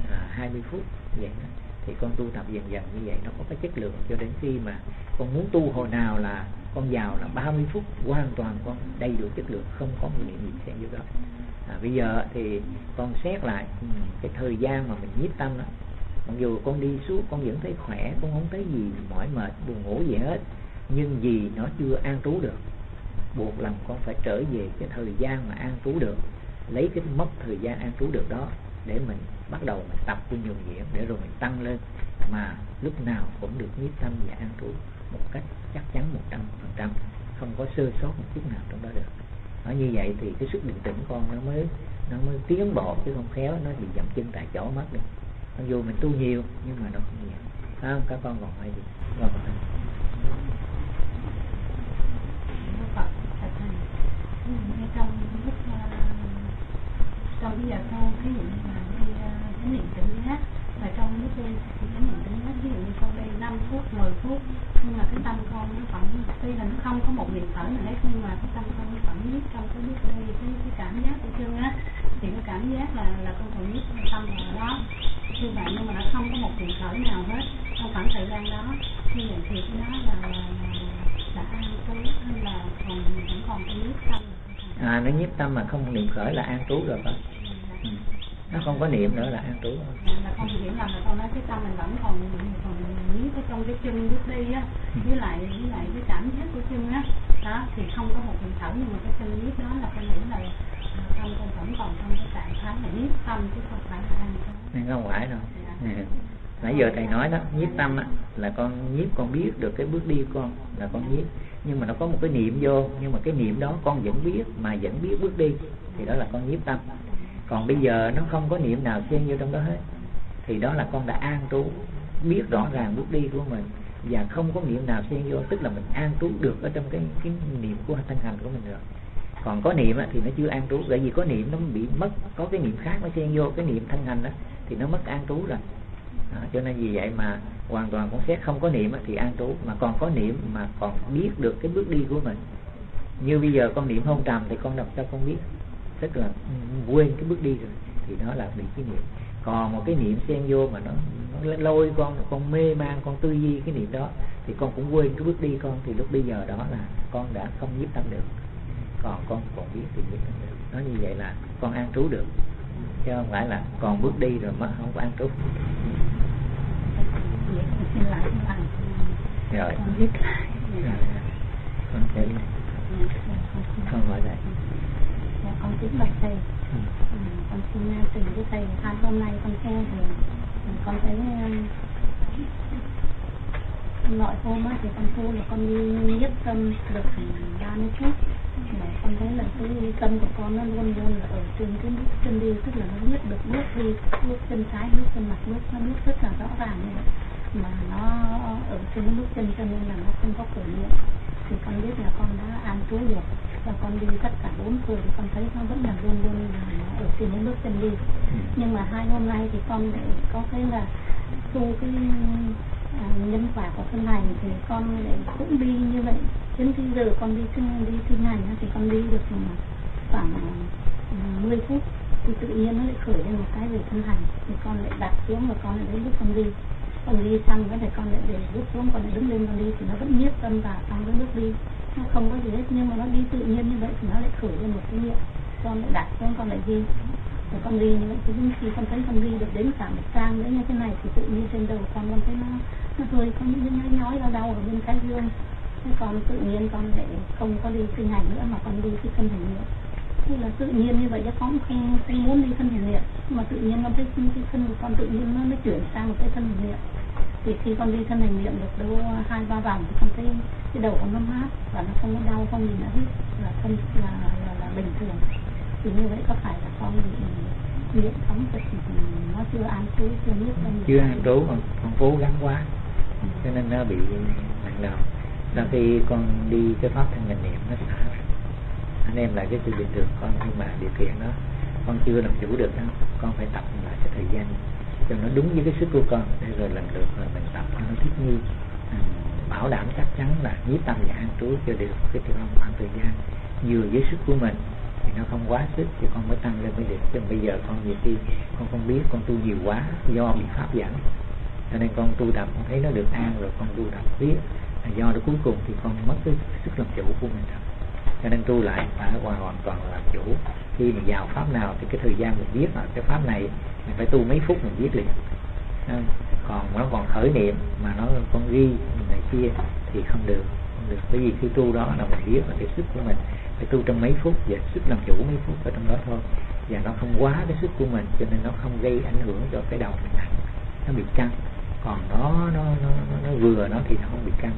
20 phút vậy đó. Thì con tu tập dần dần như vậy nó có cái chất lượng, cho đến khi mà con muốn tu hồi nào là con vào là 30 phút hoàn toàn con đầy đủ chất lượng, không có một niệm gì xen vô đó. Bây giờ thì con xét lại cái thời gian mà mình nhiếp tâm đó, mặc dù con đi suốt con vẫn thấy khỏe, con không thấy gì mỏi mệt buồn ngủ gì hết, nhưng vì nó chưa an trú được, buộc lòng con phải trở về cái thời gian mà an trú được, lấy cái mốc thời gian an trú được đó để mình bắt đầu mình tập cho nhuần nhuyễn, để rồi mình tăng lên mà lúc nào cũng được nhiếp tâm và an trú một cách chắc chắn 100%, không có sơ sót một chút nào trong đó được. Nói như vậy thì cái sức định tĩnh con nó mới tiến bộ, chứ không khéo nó bị dậm chân tại chỗ mất đi. Mặc dù mình tu nhiều nhưng mà nó không nhiều. Các con còn hỏi gì? Trong bây giờ con ví dụ như là đi chánh niệm tỉnh giác, và trong lúc đi thì chánh niệm tỉnh giác, ví dụ như con đi 5 phút, 10 phút, nhưng mà cái tâm con nó vẫn, tuy là nó không có một niệm thở nào hết, nhưng mà cái tâm con nó vẫn biết trong cái biết đây cái cảm giác của chân á, thì cái cảm giác là con còn biết tâm vào đó như vậy, nhưng mà nó không có một niệm thở nào hết trong khoảng thời gian đó. Như vậy thì nó là an trú hay là vẫn còn cái nhiếp tâm? Nó nhiếp tâm mà không niệm khởi là an trú rồi đó. Nó không có niệm nữa là an trú. Là con hiểu là con nói cái tâm mình vẫn còn nhiếp ở trong cái chân bước đi á, với lại cái cảm giác của chân á, đó thì không có một niệm thở, nhưng mà cái chân nhiếp đó là con nghĩ là tâm con vẫn còn trong cái trạng thái là nhiếp tâm chứ không phải là an trú. Không phải đâu. Nãy giờ thầy nói đó, nhiếp tâm á là con nhiếp, con biết được cái bước đi của con là con nhiếp, nhưng mà nó có một cái niệm vô, nhưng mà cái niệm đó con vẫn biết mà vẫn biết bước đi, thì đó là con nhiếp tâm. Còn bây giờ nó không có niệm nào xen vô trong đó hết, thì đó là con đã an trú, biết rõ ràng bước đi của mình và không có niệm nào xen vô, tức là mình an trú được ở trong cái niệm của thân hành của mình rồi. Còn có niệm thì nó chưa an trú, bởi vì có niệm nó bị mất, có cái niệm khác nó xen vô cái niệm thân hành đó thì nó mất an trú rồi. Cho nên vì vậy mà hoàn toàn con xét không có niệm thì an trú, mà còn có niệm mà còn biết được cái bước đi của mình. Như bây giờ con niệm hôn trầm thì con làm sao con biết, tức là quên cái bước đi rồi, thì đó là bị cái niệm. Còn một cái niệm xen vô mà nó lôi con mê man, con tư duy cái niệm đó thì con cũng quên cái bước đi con, thì lúc bây giờ đó là con đã không nhiếp tâm được. Còn con còn biết thì nhiếp tâm được. Nói như vậy là con an trú được, chứ không phải là còn bước đi rồi mà không có an trú. Rồi con biết lại con sẽ con hỏi lại. Con kính bạch thầy, con xin tình với thầy hôm nay con nghe thì con thấy nội hôm thì con tu là con đi nhiếp tâm được 30 phút, con thấy là cái tâm của con nó luôn luôn là ở trên cái bước chân đi, tức là nó biết được bước đi, bước chân trái, bước chân mặt, nó biết rất là rõ ràng như vậy, mà nó ở trên cái bước chân cho nên là nó không có khởi niệm. Thì con biết là con đã an trú được, và con đi tất cả 4 phường thì con thấy nó vẫn là luôn luôn là ở trên cái bước chân đi. Nhưng mà 2 hôm nay thì con lại có thấy là tu cái nhân quả của thân hành thì con lại cũng đi như vậy. Đến bây giờ con đi thi hành thì con đi được khoảng 10 phút thì tự nhiên nó lại khởi lên một cái về thân hành, thì con lại đặt xuống và con lại đến lúc con đi xong cái này con lại để bước xuống, con lại đứng lên con đi thì nó vẫn nhiếp tâm vào trong cái bước đi, nó không có gì hết, nhưng mà nó đi tự nhiên như vậy thì nó lại khởi lên một cái niệm, con lại đặt xuống con lại đi. Rồi con đi như vậy thì khi con thấy con đi được đến cả một trang nữa như thế này thì tự nhiên trên đầu con thấy nó hơi có những nhói đau ở bên thái dương. Thế còn tự nhiên con lại không có đi thi hành nữa mà con đi cái thân hành niệm. Thế là tự nhiên như vậy chứ con không muốn đi thân hành niệm, mà tự nhiên con thấy cái thân của con tự nhiên nó chuyển sang một cái thân hành niệm. Thì khi con đi thân hành niệm được đâu 2-3 vòng thì con thấy cái đầu con nó mát và nó không có đau, không gì nữa hết, là thân là bình thường. Thì như vậy có phải là con bị niệm phóng Phật nó chưa an trú, chưa biết tâm, chưa an trú, con cố gắng quá cho nên nó bị nặng đầu. Sau khi con đi cái pháp thân hành niệm nó xả ra, anh em lại cái sự bình thường con, nhưng mà điều kiện đó con chưa làm chủ được đó, con phải tập lại cái thời gian cho nó đúng với cái sức của con, để rồi lần lượt là mình tập nó thích nghi, bảo đảm chắc chắn là nhiếp tâm và an trú cho được cái khoảng thời gian vừa với sức của mình thì nó không quá sức thì con mới tăng lên mới được. Chứ bây giờ con nhiều khi con không biết, con tu nhiều quá do bị pháp dẫn, cho nên con tu tập con thấy nó được an rồi con tu tập biết là do đó cuối cùng thì con mất cái sức làm chủ của mình rồi. Cho nên tu lại phải hoàn toàn làm chủ. Khi mình vào pháp nào thì cái thời gian mình viết ở cái pháp này mình phải tu mấy phút mình viết liền. Còn nó còn khởi niệm mà nó con ghi này kia thì không được. Bởi vì khi tu đó là mình viết là cái sức của mình phải tu trong mấy phút, và sức làm chủ mấy phút ở trong đó thôi, và nó không quá cái sức của mình, cho nên nó không gây ảnh hưởng cho cái đầu mình nặng, nó bị căng. Còn nó vừa nó thì nó không bị căng.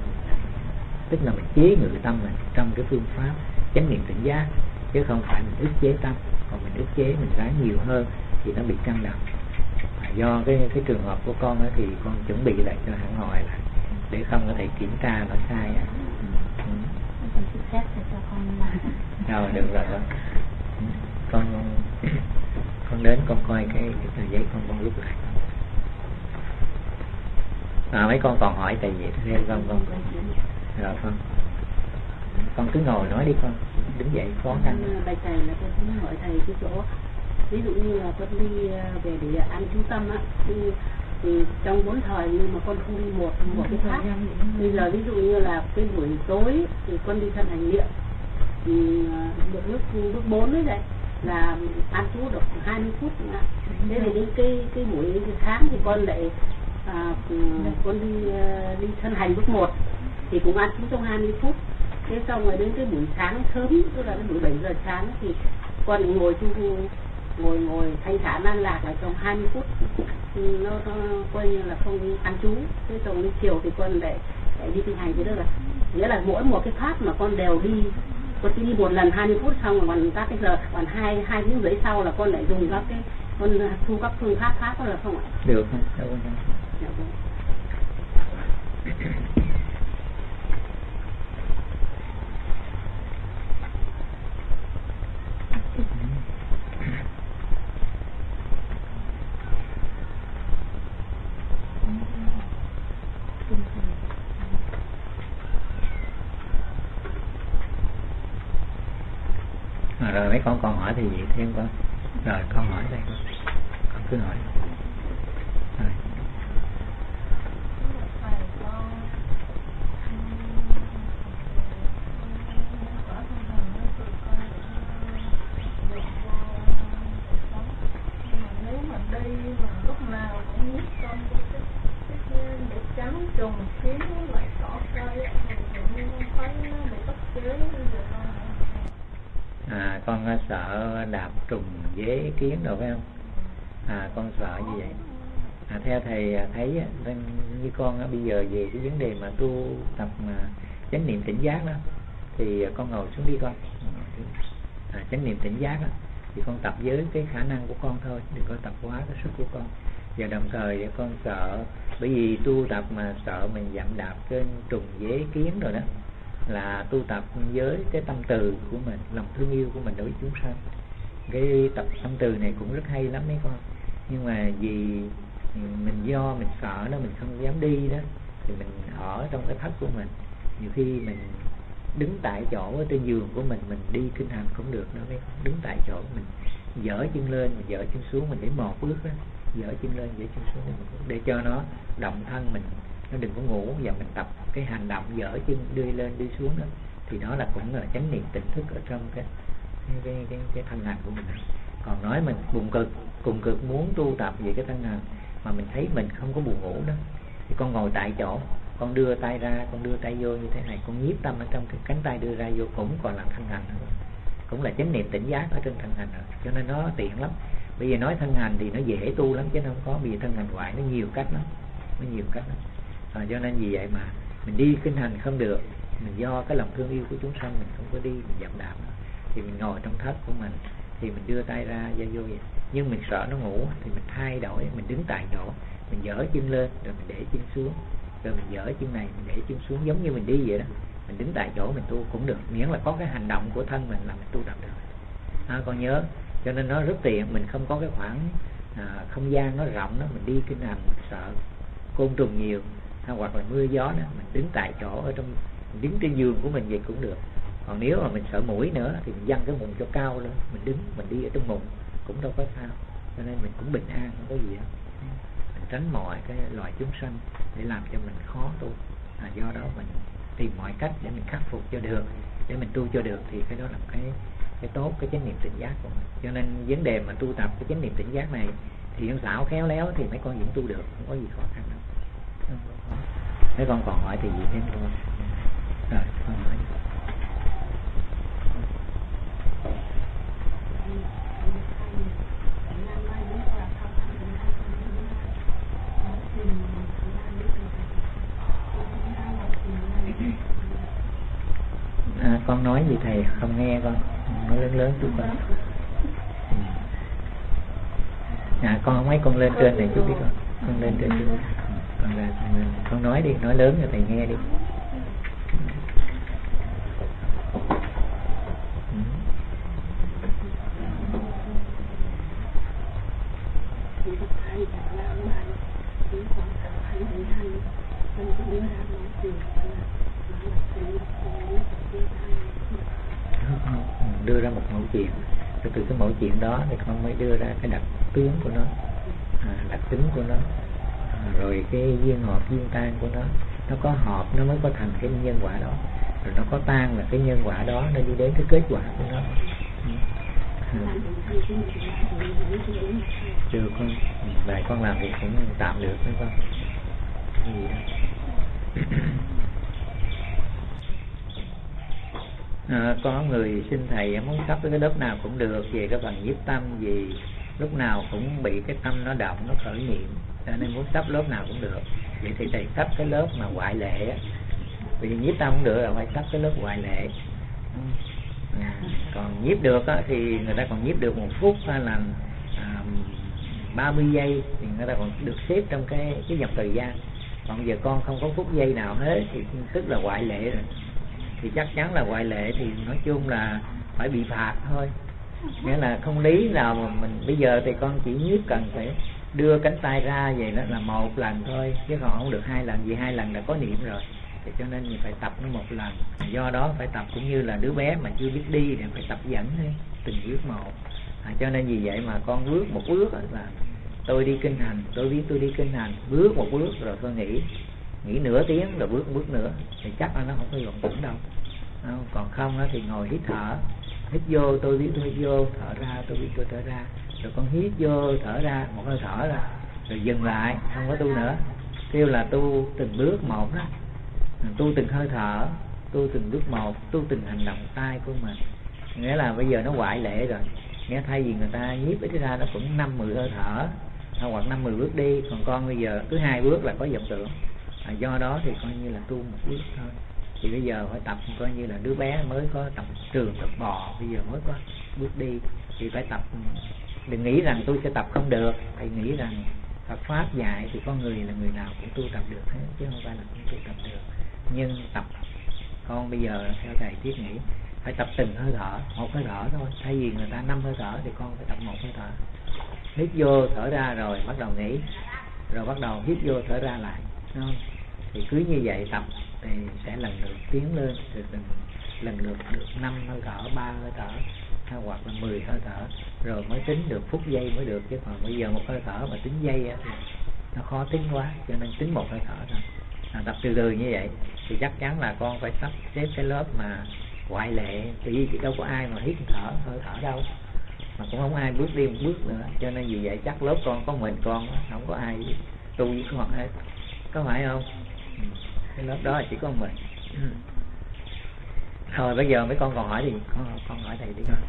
Tức là mình chế ngự tâm mình trong cái phương pháp chánh niệm tỉnh giác, chứ không phải mình ức chế tâm. Còn mình ức chế mình ráng nhiều hơn thì nó bị căng đầu. Do cái trường hợp của con thì con chuẩn bị lại cho hẳn hỏi lại để không có thể kiểm tra nó sai. Rồi được rồi đó. Con đến con coi cái tờ giấy con lúc lại. Mấy con còn hỏi tại vì theo con rồi con cứ ngồi nói đi con, đứng dậy khó khăn. Bài thầy là con muốn hỏi thầy cái chỗ ví dụ như là con đi về để ăn trung tâm á, thì trong 4 thời nhưng mà con không đi một cái khác. Bây giờ ví dụ như là cái buổi tối thì con đi thân hành niệm được bước 4 đấy đấy là ăn trú được 20 phút nữa. Thế thì đến cái buổi sáng thì con lại con đi thân hành bước 1 thì cũng ăn trú trong 20 phút. Thế xong rồi đến cái buổi sáng sớm, tức là cái buổi 7 giờ sáng thì con lại ngồi thanh thản an lạc ở trong 20 phút, nó coi như là không ăn trú. Thế xong đến chiều thì con lại đi thi hành. Thế đó là nghĩa là mỗi một cái pháp mà con đều đi, con chỉ đi một lần 20 phút xong rồi còn các cái giờ còn hai tiếng rưỡi sau là con lại dùng các cái con thu các phương pháp khác, có được không ạ? Được không? Được không? Rồi mấy con còn hỏi thì gì thêm con? Rồi con hỏi đây, con cứ hỏi. Rồi. Nếu mà đi mà lúc nào cũng biết con cái để trắng trùng kiếm lại cỏ cây thì không thấy nó bị bất chế. Con sợ đạp trùng dế kiến rồi phải không? Con sợ như vậy. Theo thầy thấy như con bây giờ về cái vấn đề mà tu tập mà chánh niệm tỉnh giác đó thì con ngồi xuống đi con. chánh niệm tỉnh giác đó, thì con tập với cái khả năng của con thôi, đừng có tập quá cái sức của con. Và đồng thời con sợ, bởi vì tu tập mà sợ mình dậm đạp trên trùng dế kiến rồi đó, là tu tập với cái tâm từ của mình, lòng thương yêu của mình đối với chúng sanh. Cái tập tâm từ này cũng rất hay lắm mấy con, nhưng mà vì mình do mình sợ đó, mình không dám đi đó, thì mình ở trong cái thất của mình. Nhiều khi mình đứng tại chỗ ở trên giường của mình đi kinh hành không được đâu mấy con. Đứng tại chỗ mình dở chân lên, mình dở chân xuống, mình để một bước đó, dở chân lên, dở chân xuống để cho nó động thân mình, nó đừng có ngủ. Và mình tập cái hành động dở chân đưa lên đưa xuống đó, thì đó là cũng là chánh niệm tỉnh thức ở trong cái thân hành của mình. Còn nói mình cùng cực muốn tu tập về cái thân hành mà mình thấy mình không có buồn ngủ đó, thì con ngồi tại chỗ, con đưa tay ra, con đưa tay vô như thế này, con nhiếp tâm ở trong cái cánh tay đưa ra vô, cũng còn là thân hành nữa, cũng là chánh niệm tỉnh giác ở trên thân hành rồi. Cho nên nó tiện lắm. Bây giờ nói thân hành thì nó dễ tu lắm, chứ không có. Vì thân hành hoài nó nhiều cách lắm, cho nên vì vậy mà mình đi kinh hành không được, mình do cái lòng thương yêu của chúng sanh mình không có đi, mình dậm đạp, thì mình ngồi trong thất của mình, thì mình đưa tay ra vô vậy. Nhưng mình sợ nó ngủ thì mình thay đổi, mình đứng tại chỗ, mình dở chân lên rồi mình để chân xuống, rồi mình dở chân này mình để chân xuống, giống như mình đi vậy đó. Mình đứng tại chỗ mình tu cũng được, miễn là có cái hành động của thân mình là mình tu tập được. Con nhớ, cho nên nó rất tiện. Mình không có cái khoảng không gian nó rộng đó, mình đi kinh hành mình sợ côn trùng nhiều hoặc là mưa gió đó, mình đứng tại chỗ ở trong, mình đứng trên giường của mình vậy cũng được. Còn nếu mà mình sợ mũi nữa thì mình dăng cái mùng cho cao lên, mình đứng mình đi ở trong mùng cũng đâu có sao. Cho nên mình cũng bình an, không có gì hết. Mình tránh mọi cái loài chúng sanh để làm cho mình khó tu. Do đó mình tìm mọi cách để mình khắc phục cho được, để mình tu cho được, thì cái đó là cái tốt, cái chánh niệm tỉnh giác của mình. Cho nên vấn đề mà tu tập cái chánh niệm tỉnh giác này thì hiển xảo khéo léo thì mấy con vẫn tu được, không có gì khó khăn đâu. Mấy con còn hỏi thì gì thêm không? Rồi con hỏi. Con nói gì thầy không nghe, con nói lớn lớn chút con. Con không mấy con lên trên này chút đi con lên trên chút. Con nói đi, nói lớn cho thầy nghe đi. Đưa ra một mẫu chuyện, rồi từ cái mẫu chuyện đó thì con mới đưa ra cái đặc tướng của nó, đặc tính của nó, rồi cái duyên hợp duyên tan của nó có hợp nó mới có thành cái nhân quả đó, rồi nó có tan là cái nhân quả đó nó đi đến cái kết quả của nó. Chưa con, bài con làm thì cũng tạm được đấy con. Có người xin thầy muốn sắp tới cái lớp nào cũng được về cái phần nhiếp tâm, vì lúc nào cũng bị cái tâm nó động, nó khởi niệm, cho nên muốn sắp lớp nào cũng được. Vậy thì thầy sắp cái lớp mà ngoại lệ á, vì nhiếp tâm cũng được là phải sắp cái lớp ngoại lệ. Còn nhiếp được á, thì người ta còn nhiếp được 1 phút hay là 30 giây thì người ta còn được xếp trong cái dòng thời gian. Còn giờ con không có phút giây nào hết thì tức là ngoại lệ rồi. Thì chắc chắn là ngoại lệ, thì nói chung là phải bị phạt thôi. Nghĩa là không lý nào mà mình bây giờ thì con chỉ nhiếp cần phải đưa cánh tay ra vậy đó là 1 lần thôi, chứ còn không được 2 lần, vì 2 lần đã có niệm rồi. Thì cho nên mình phải tập nó 1 lần. Do đó phải tập cũng như là đứa bé mà chưa biết đi thì phải tập dẫn thôi, từng bước một. Cho nên vì vậy mà con bước một bước là tôi đi kinh hành, tôi biết tôi đi kinh hành, bước một bước rồi tôi nghỉ nửa tiếng rồi bước một bước nữa, thì chắc là nó không có vọng tưởng đâu. Còn không thì ngồi hít thở, hít vô tôi biết tôi hít vô, thở ra tôi biết tôi thở ra, rồi con hít vô thở ra, một hơi thở ra rồi dừng lại, không có tu nữa. Kêu là tu từng bước một đó, tu từng hơi thở, tu từng bước một, tu từng hành động tay của mình. Nghĩa là bây giờ nó ngoại lệ rồi, nghĩa thay vì người ta nhiếp ít ra nó cũng 5-10 hơi thở hoặc 5-10 bước đi, còn con bây giờ cứ 2 bước là có vọng tưởng. Do đó thì coi như là tu 1 bước thôi. Thì bây giờ phải tập coi như là đứa bé mới có tập trường tập bò, bây giờ mới có bước đi thì phải tập. Đừng nghĩ rằng tôi sẽ tập không được, phải nghĩ rằng Phật pháp dạy thì con người là người nào cũng tu tập được hết, chứ không phải là không tu tập được. Nhưng tập, con bây giờ theo thầy Thiết nghĩ phải tập từng hơi thở, một hơi thở thôi. Thay vì người ta 5 hơi thở thì con phải tập một hơi thở. Hít vô thở ra rồi bắt đầu nghỉ, rồi bắt đầu hít vô thở ra lại, đúng không? Thì cứ như vậy tập thì sẽ lần lượt tiến lên, từ lần lượt được 5 hơi thở, 3 hơi thở, hoặc là 10 hơi thở, rồi mới tính được phút giây mới được. Chứ còn bây giờ một hơi thở mà tính giây thì nó khó tính quá, cho nên tính một hơi thở thôi. Tập từ từ như vậy thì chắc chắn là con phải sắp xếp cái lớp mà ngoại lệ, vì đâu có ai mà hít thở hơi thở đâu, mà cũng không ai bước đi một bước nữa. Cho nên vì vậy chắc lớp con có mình con, không có ai tu với con hết, có phải không? Cái lớp đó là chỉ có mình. Thôi bây giờ mấy con còn hỏi thì con hỏi thầy đi con.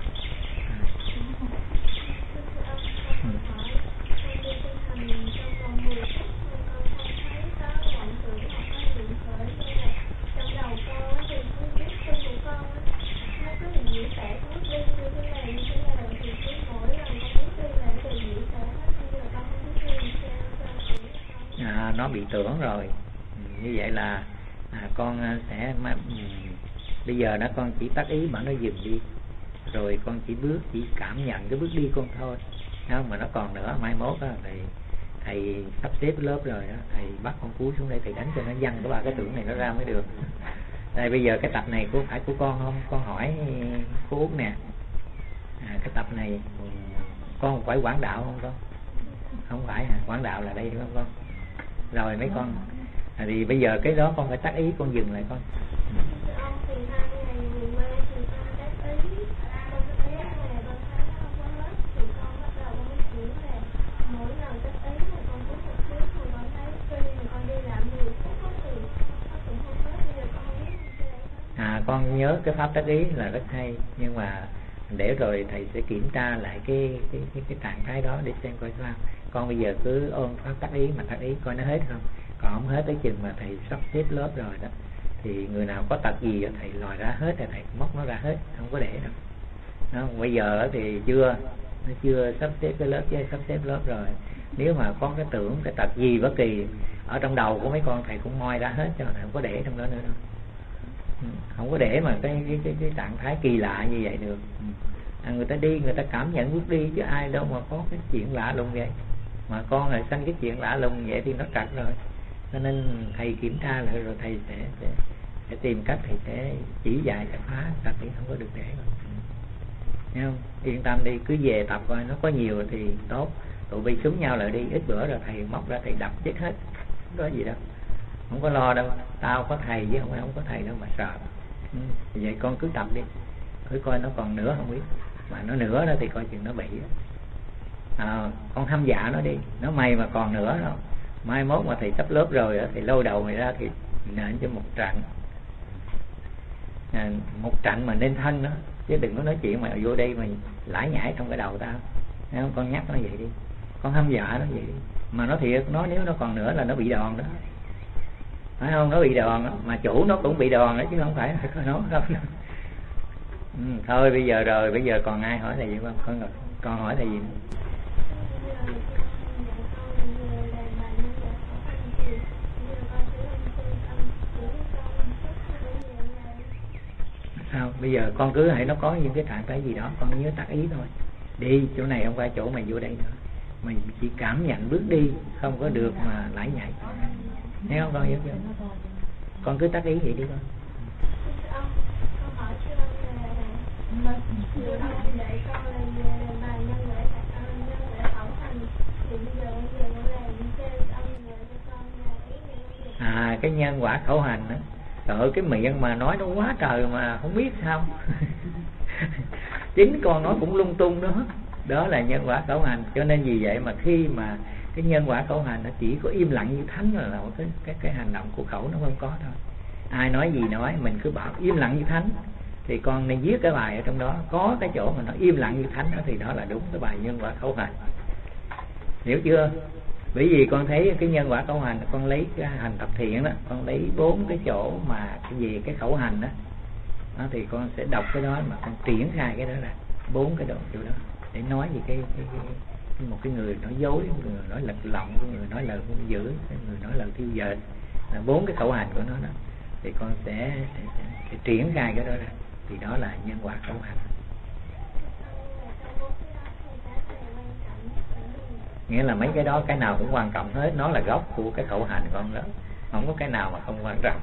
Nó bị tưởng rồi. Như vậy là con sẽ bây giờ đó con chỉ tác ý mà nó dừng đi, rồi con chỉ cảm nhận cái bước đi con thôi, không mà nó còn nữa. Mai mốt đó, thầy sắp xếp lớp rồi đó, thầy bắt con cúi xuống đây, thầy đánh cho nó văng cái 3 cái tưởng này nó ra mới được. Đây bây giờ cái tập này phải của con không? Con hỏi cô Út nè, cái tập này con phải quảng đạo không con? Không phải hả? Quảng đạo là đây đúng không con? Rồi mấy con thì bây giờ cái đó con phải tác ý, con dừng lại con. Con nhớ cái pháp tác ý là rất hay, nhưng mà để rồi thầy sẽ kiểm tra lại cái trạng thái đó để xem coi sao. Con bây giờ cứ ôn pháp tác ý mà tác ý coi nó hết không. Còn không hết tới chừng mà thầy sắp xếp lớp rồi đó thì người nào có tật gì thầy lòi ra hết, rồi thầy móc nó ra hết, không có để đâu. Nó bây giờ thì chưa sắp xếp cái lớp, chứ sắp xếp lớp rồi. Nếu mà có cái tưởng cái tật gì bất kỳ ở trong đầu của mấy con, thầy cũng moi ra hết cho thầy không có để trong đó nữa đâu. Không có để mà cái trạng thái kỳ lạ như vậy được. Người ta đi, người ta cảm nhận bước đi, chứ ai đâu mà có cái chuyện lạ lùng vậy. Mà con lại sanh cái chuyện lạ lùng vậy thì nó trật rồi. Cho nên thầy kiểm tra lại rồi thầy sẽ tìm cách, thầy sẽ chỉ dạy sẽ phá, tập thì không có được để rồi. Thấy không? Yên tâm đi, cứ về tập coi, nó có nhiều thì tốt. Tụi bay súng nhau lại đi, ít bữa rồi thầy móc ra thầy đập chết hết. Không có gì đâu, không có lo đâu. Tao có thầy chứ không có thầy đâu mà sợ. Vậy con cứ tập đi, cứ coi nó còn nữa không biết. Mà nó nữa đó thì coi chừng nó bị. Con hăm dạ nó đi, nó may mà còn nữa đó. Mai mốt mà thầy sắp lớp rồi đó, thì lôi đầu mày ra thì nện cho một trận. Một trận mà nên thân đó, chứ đừng có nói chuyện mà vô đây mà lải nhải trong cái đầu tao. Thấy không? Con nhắc nó vậy đi, con hăm dạ nó vậy đi. Mà nó thiệt, nó nếu nó còn nữa là nó bị đòn đó, phải không? Nó bị đòn đó. Mà chủ nó cũng bị đòn đó, chứ không phải là nó đâu. Thôi bây giờ rồi, bây giờ còn ai hỏi thầy gì không? Con hỏi thầy gì? Sao? Bây giờ con cứ hãy nó có những cái trạng thái gì đó, con nhớ tác ý thôi. Đi chỗ này không phải chỗ mày vô đây nữa. Mày chỉ cảm nhận bước đi, không có được mà lải nhải. Nghe không con? Nhớ chưa? Con cứ tác ý vậy đi con. Cái nhân quả khẩu hành đó. Trời ơi, cái miệng mà nói nó quá trời mà không biết sao. Chính con nói cũng lung tung đó. Đó là nhân quả khẩu hành. Cho nên vì vậy mà khi mà cái nhân quả khẩu hành nó chỉ có im lặng như thánh là một cái hành động của khẩu nó không có thôi. Ai nói gì nói, mình cứ bảo im lặng như thánh. Thì con nên viết cái bài ở trong đó, có cái chỗ mà nó im lặng như thánh đó, thì đó là đúng cái bài nhân quả khẩu hành. Hiểu chưa? Bởi vì con thấy cái nhân quả khẩu hành, con lấy cái hành tập thiện đó, con lấy 4 cái chỗ mà về cái khẩu hành đó, thì con sẽ đọc cái đó mà con triển khai cái đó là 4 cái đoạn chỗ đó để nói về cái một cái người nói dối, người nói lật lọng, người nói lời hung dữ, người nói lời thiêu dệt, là 4 cái khẩu hành của nó đó, thì con sẽ triển khai cái đó ra, thì đó là nhân quả khẩu hành. Nghĩa là mấy cái đó cái nào cũng quan trọng hết, nó là gốc của cái khẩu hành con đó, không có cái nào mà không quan trọng.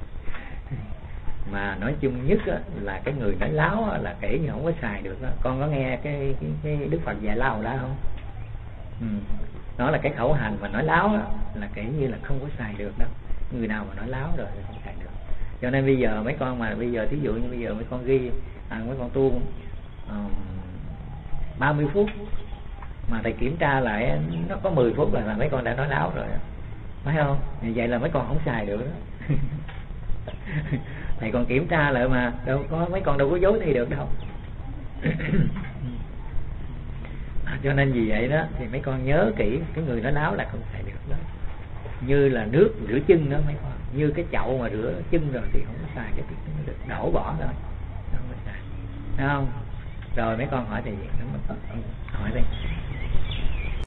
Mà nói chung nhất á, là cái người nói láo á, là kể như không có xài được đó. Con có nghe cái Đức Phật dạy láo đó không? Nó là cái khẩu hành mà nói láo á, là kể như là không có xài được đó. Người nào mà nói láo rồi thì không xài được. Cho nên bây giờ mấy con mà bây giờ thí dụ như bây giờ mấy con ghi mấy con tu 30 phút mà thầy kiểm tra lại nó có 10 phút là mấy con đã nói láo rồi, phải không? Vậy là mấy con không xài được đó. Thầy còn kiểm tra lại mà đâu có, mấy con đâu có dối thầy được đâu. Cho nên vì vậy đó thì mấy con nhớ kỹ, cái người nói láo là không xài được đó. Như là nước rửa chân đó mấy con, như cái chậu mà rửa chân rồi thì không có xài, cái việc nó được đổ bỏ rồi không có xài, thấy không? Rồi mấy con hỏi thầy gì, hỏi đây.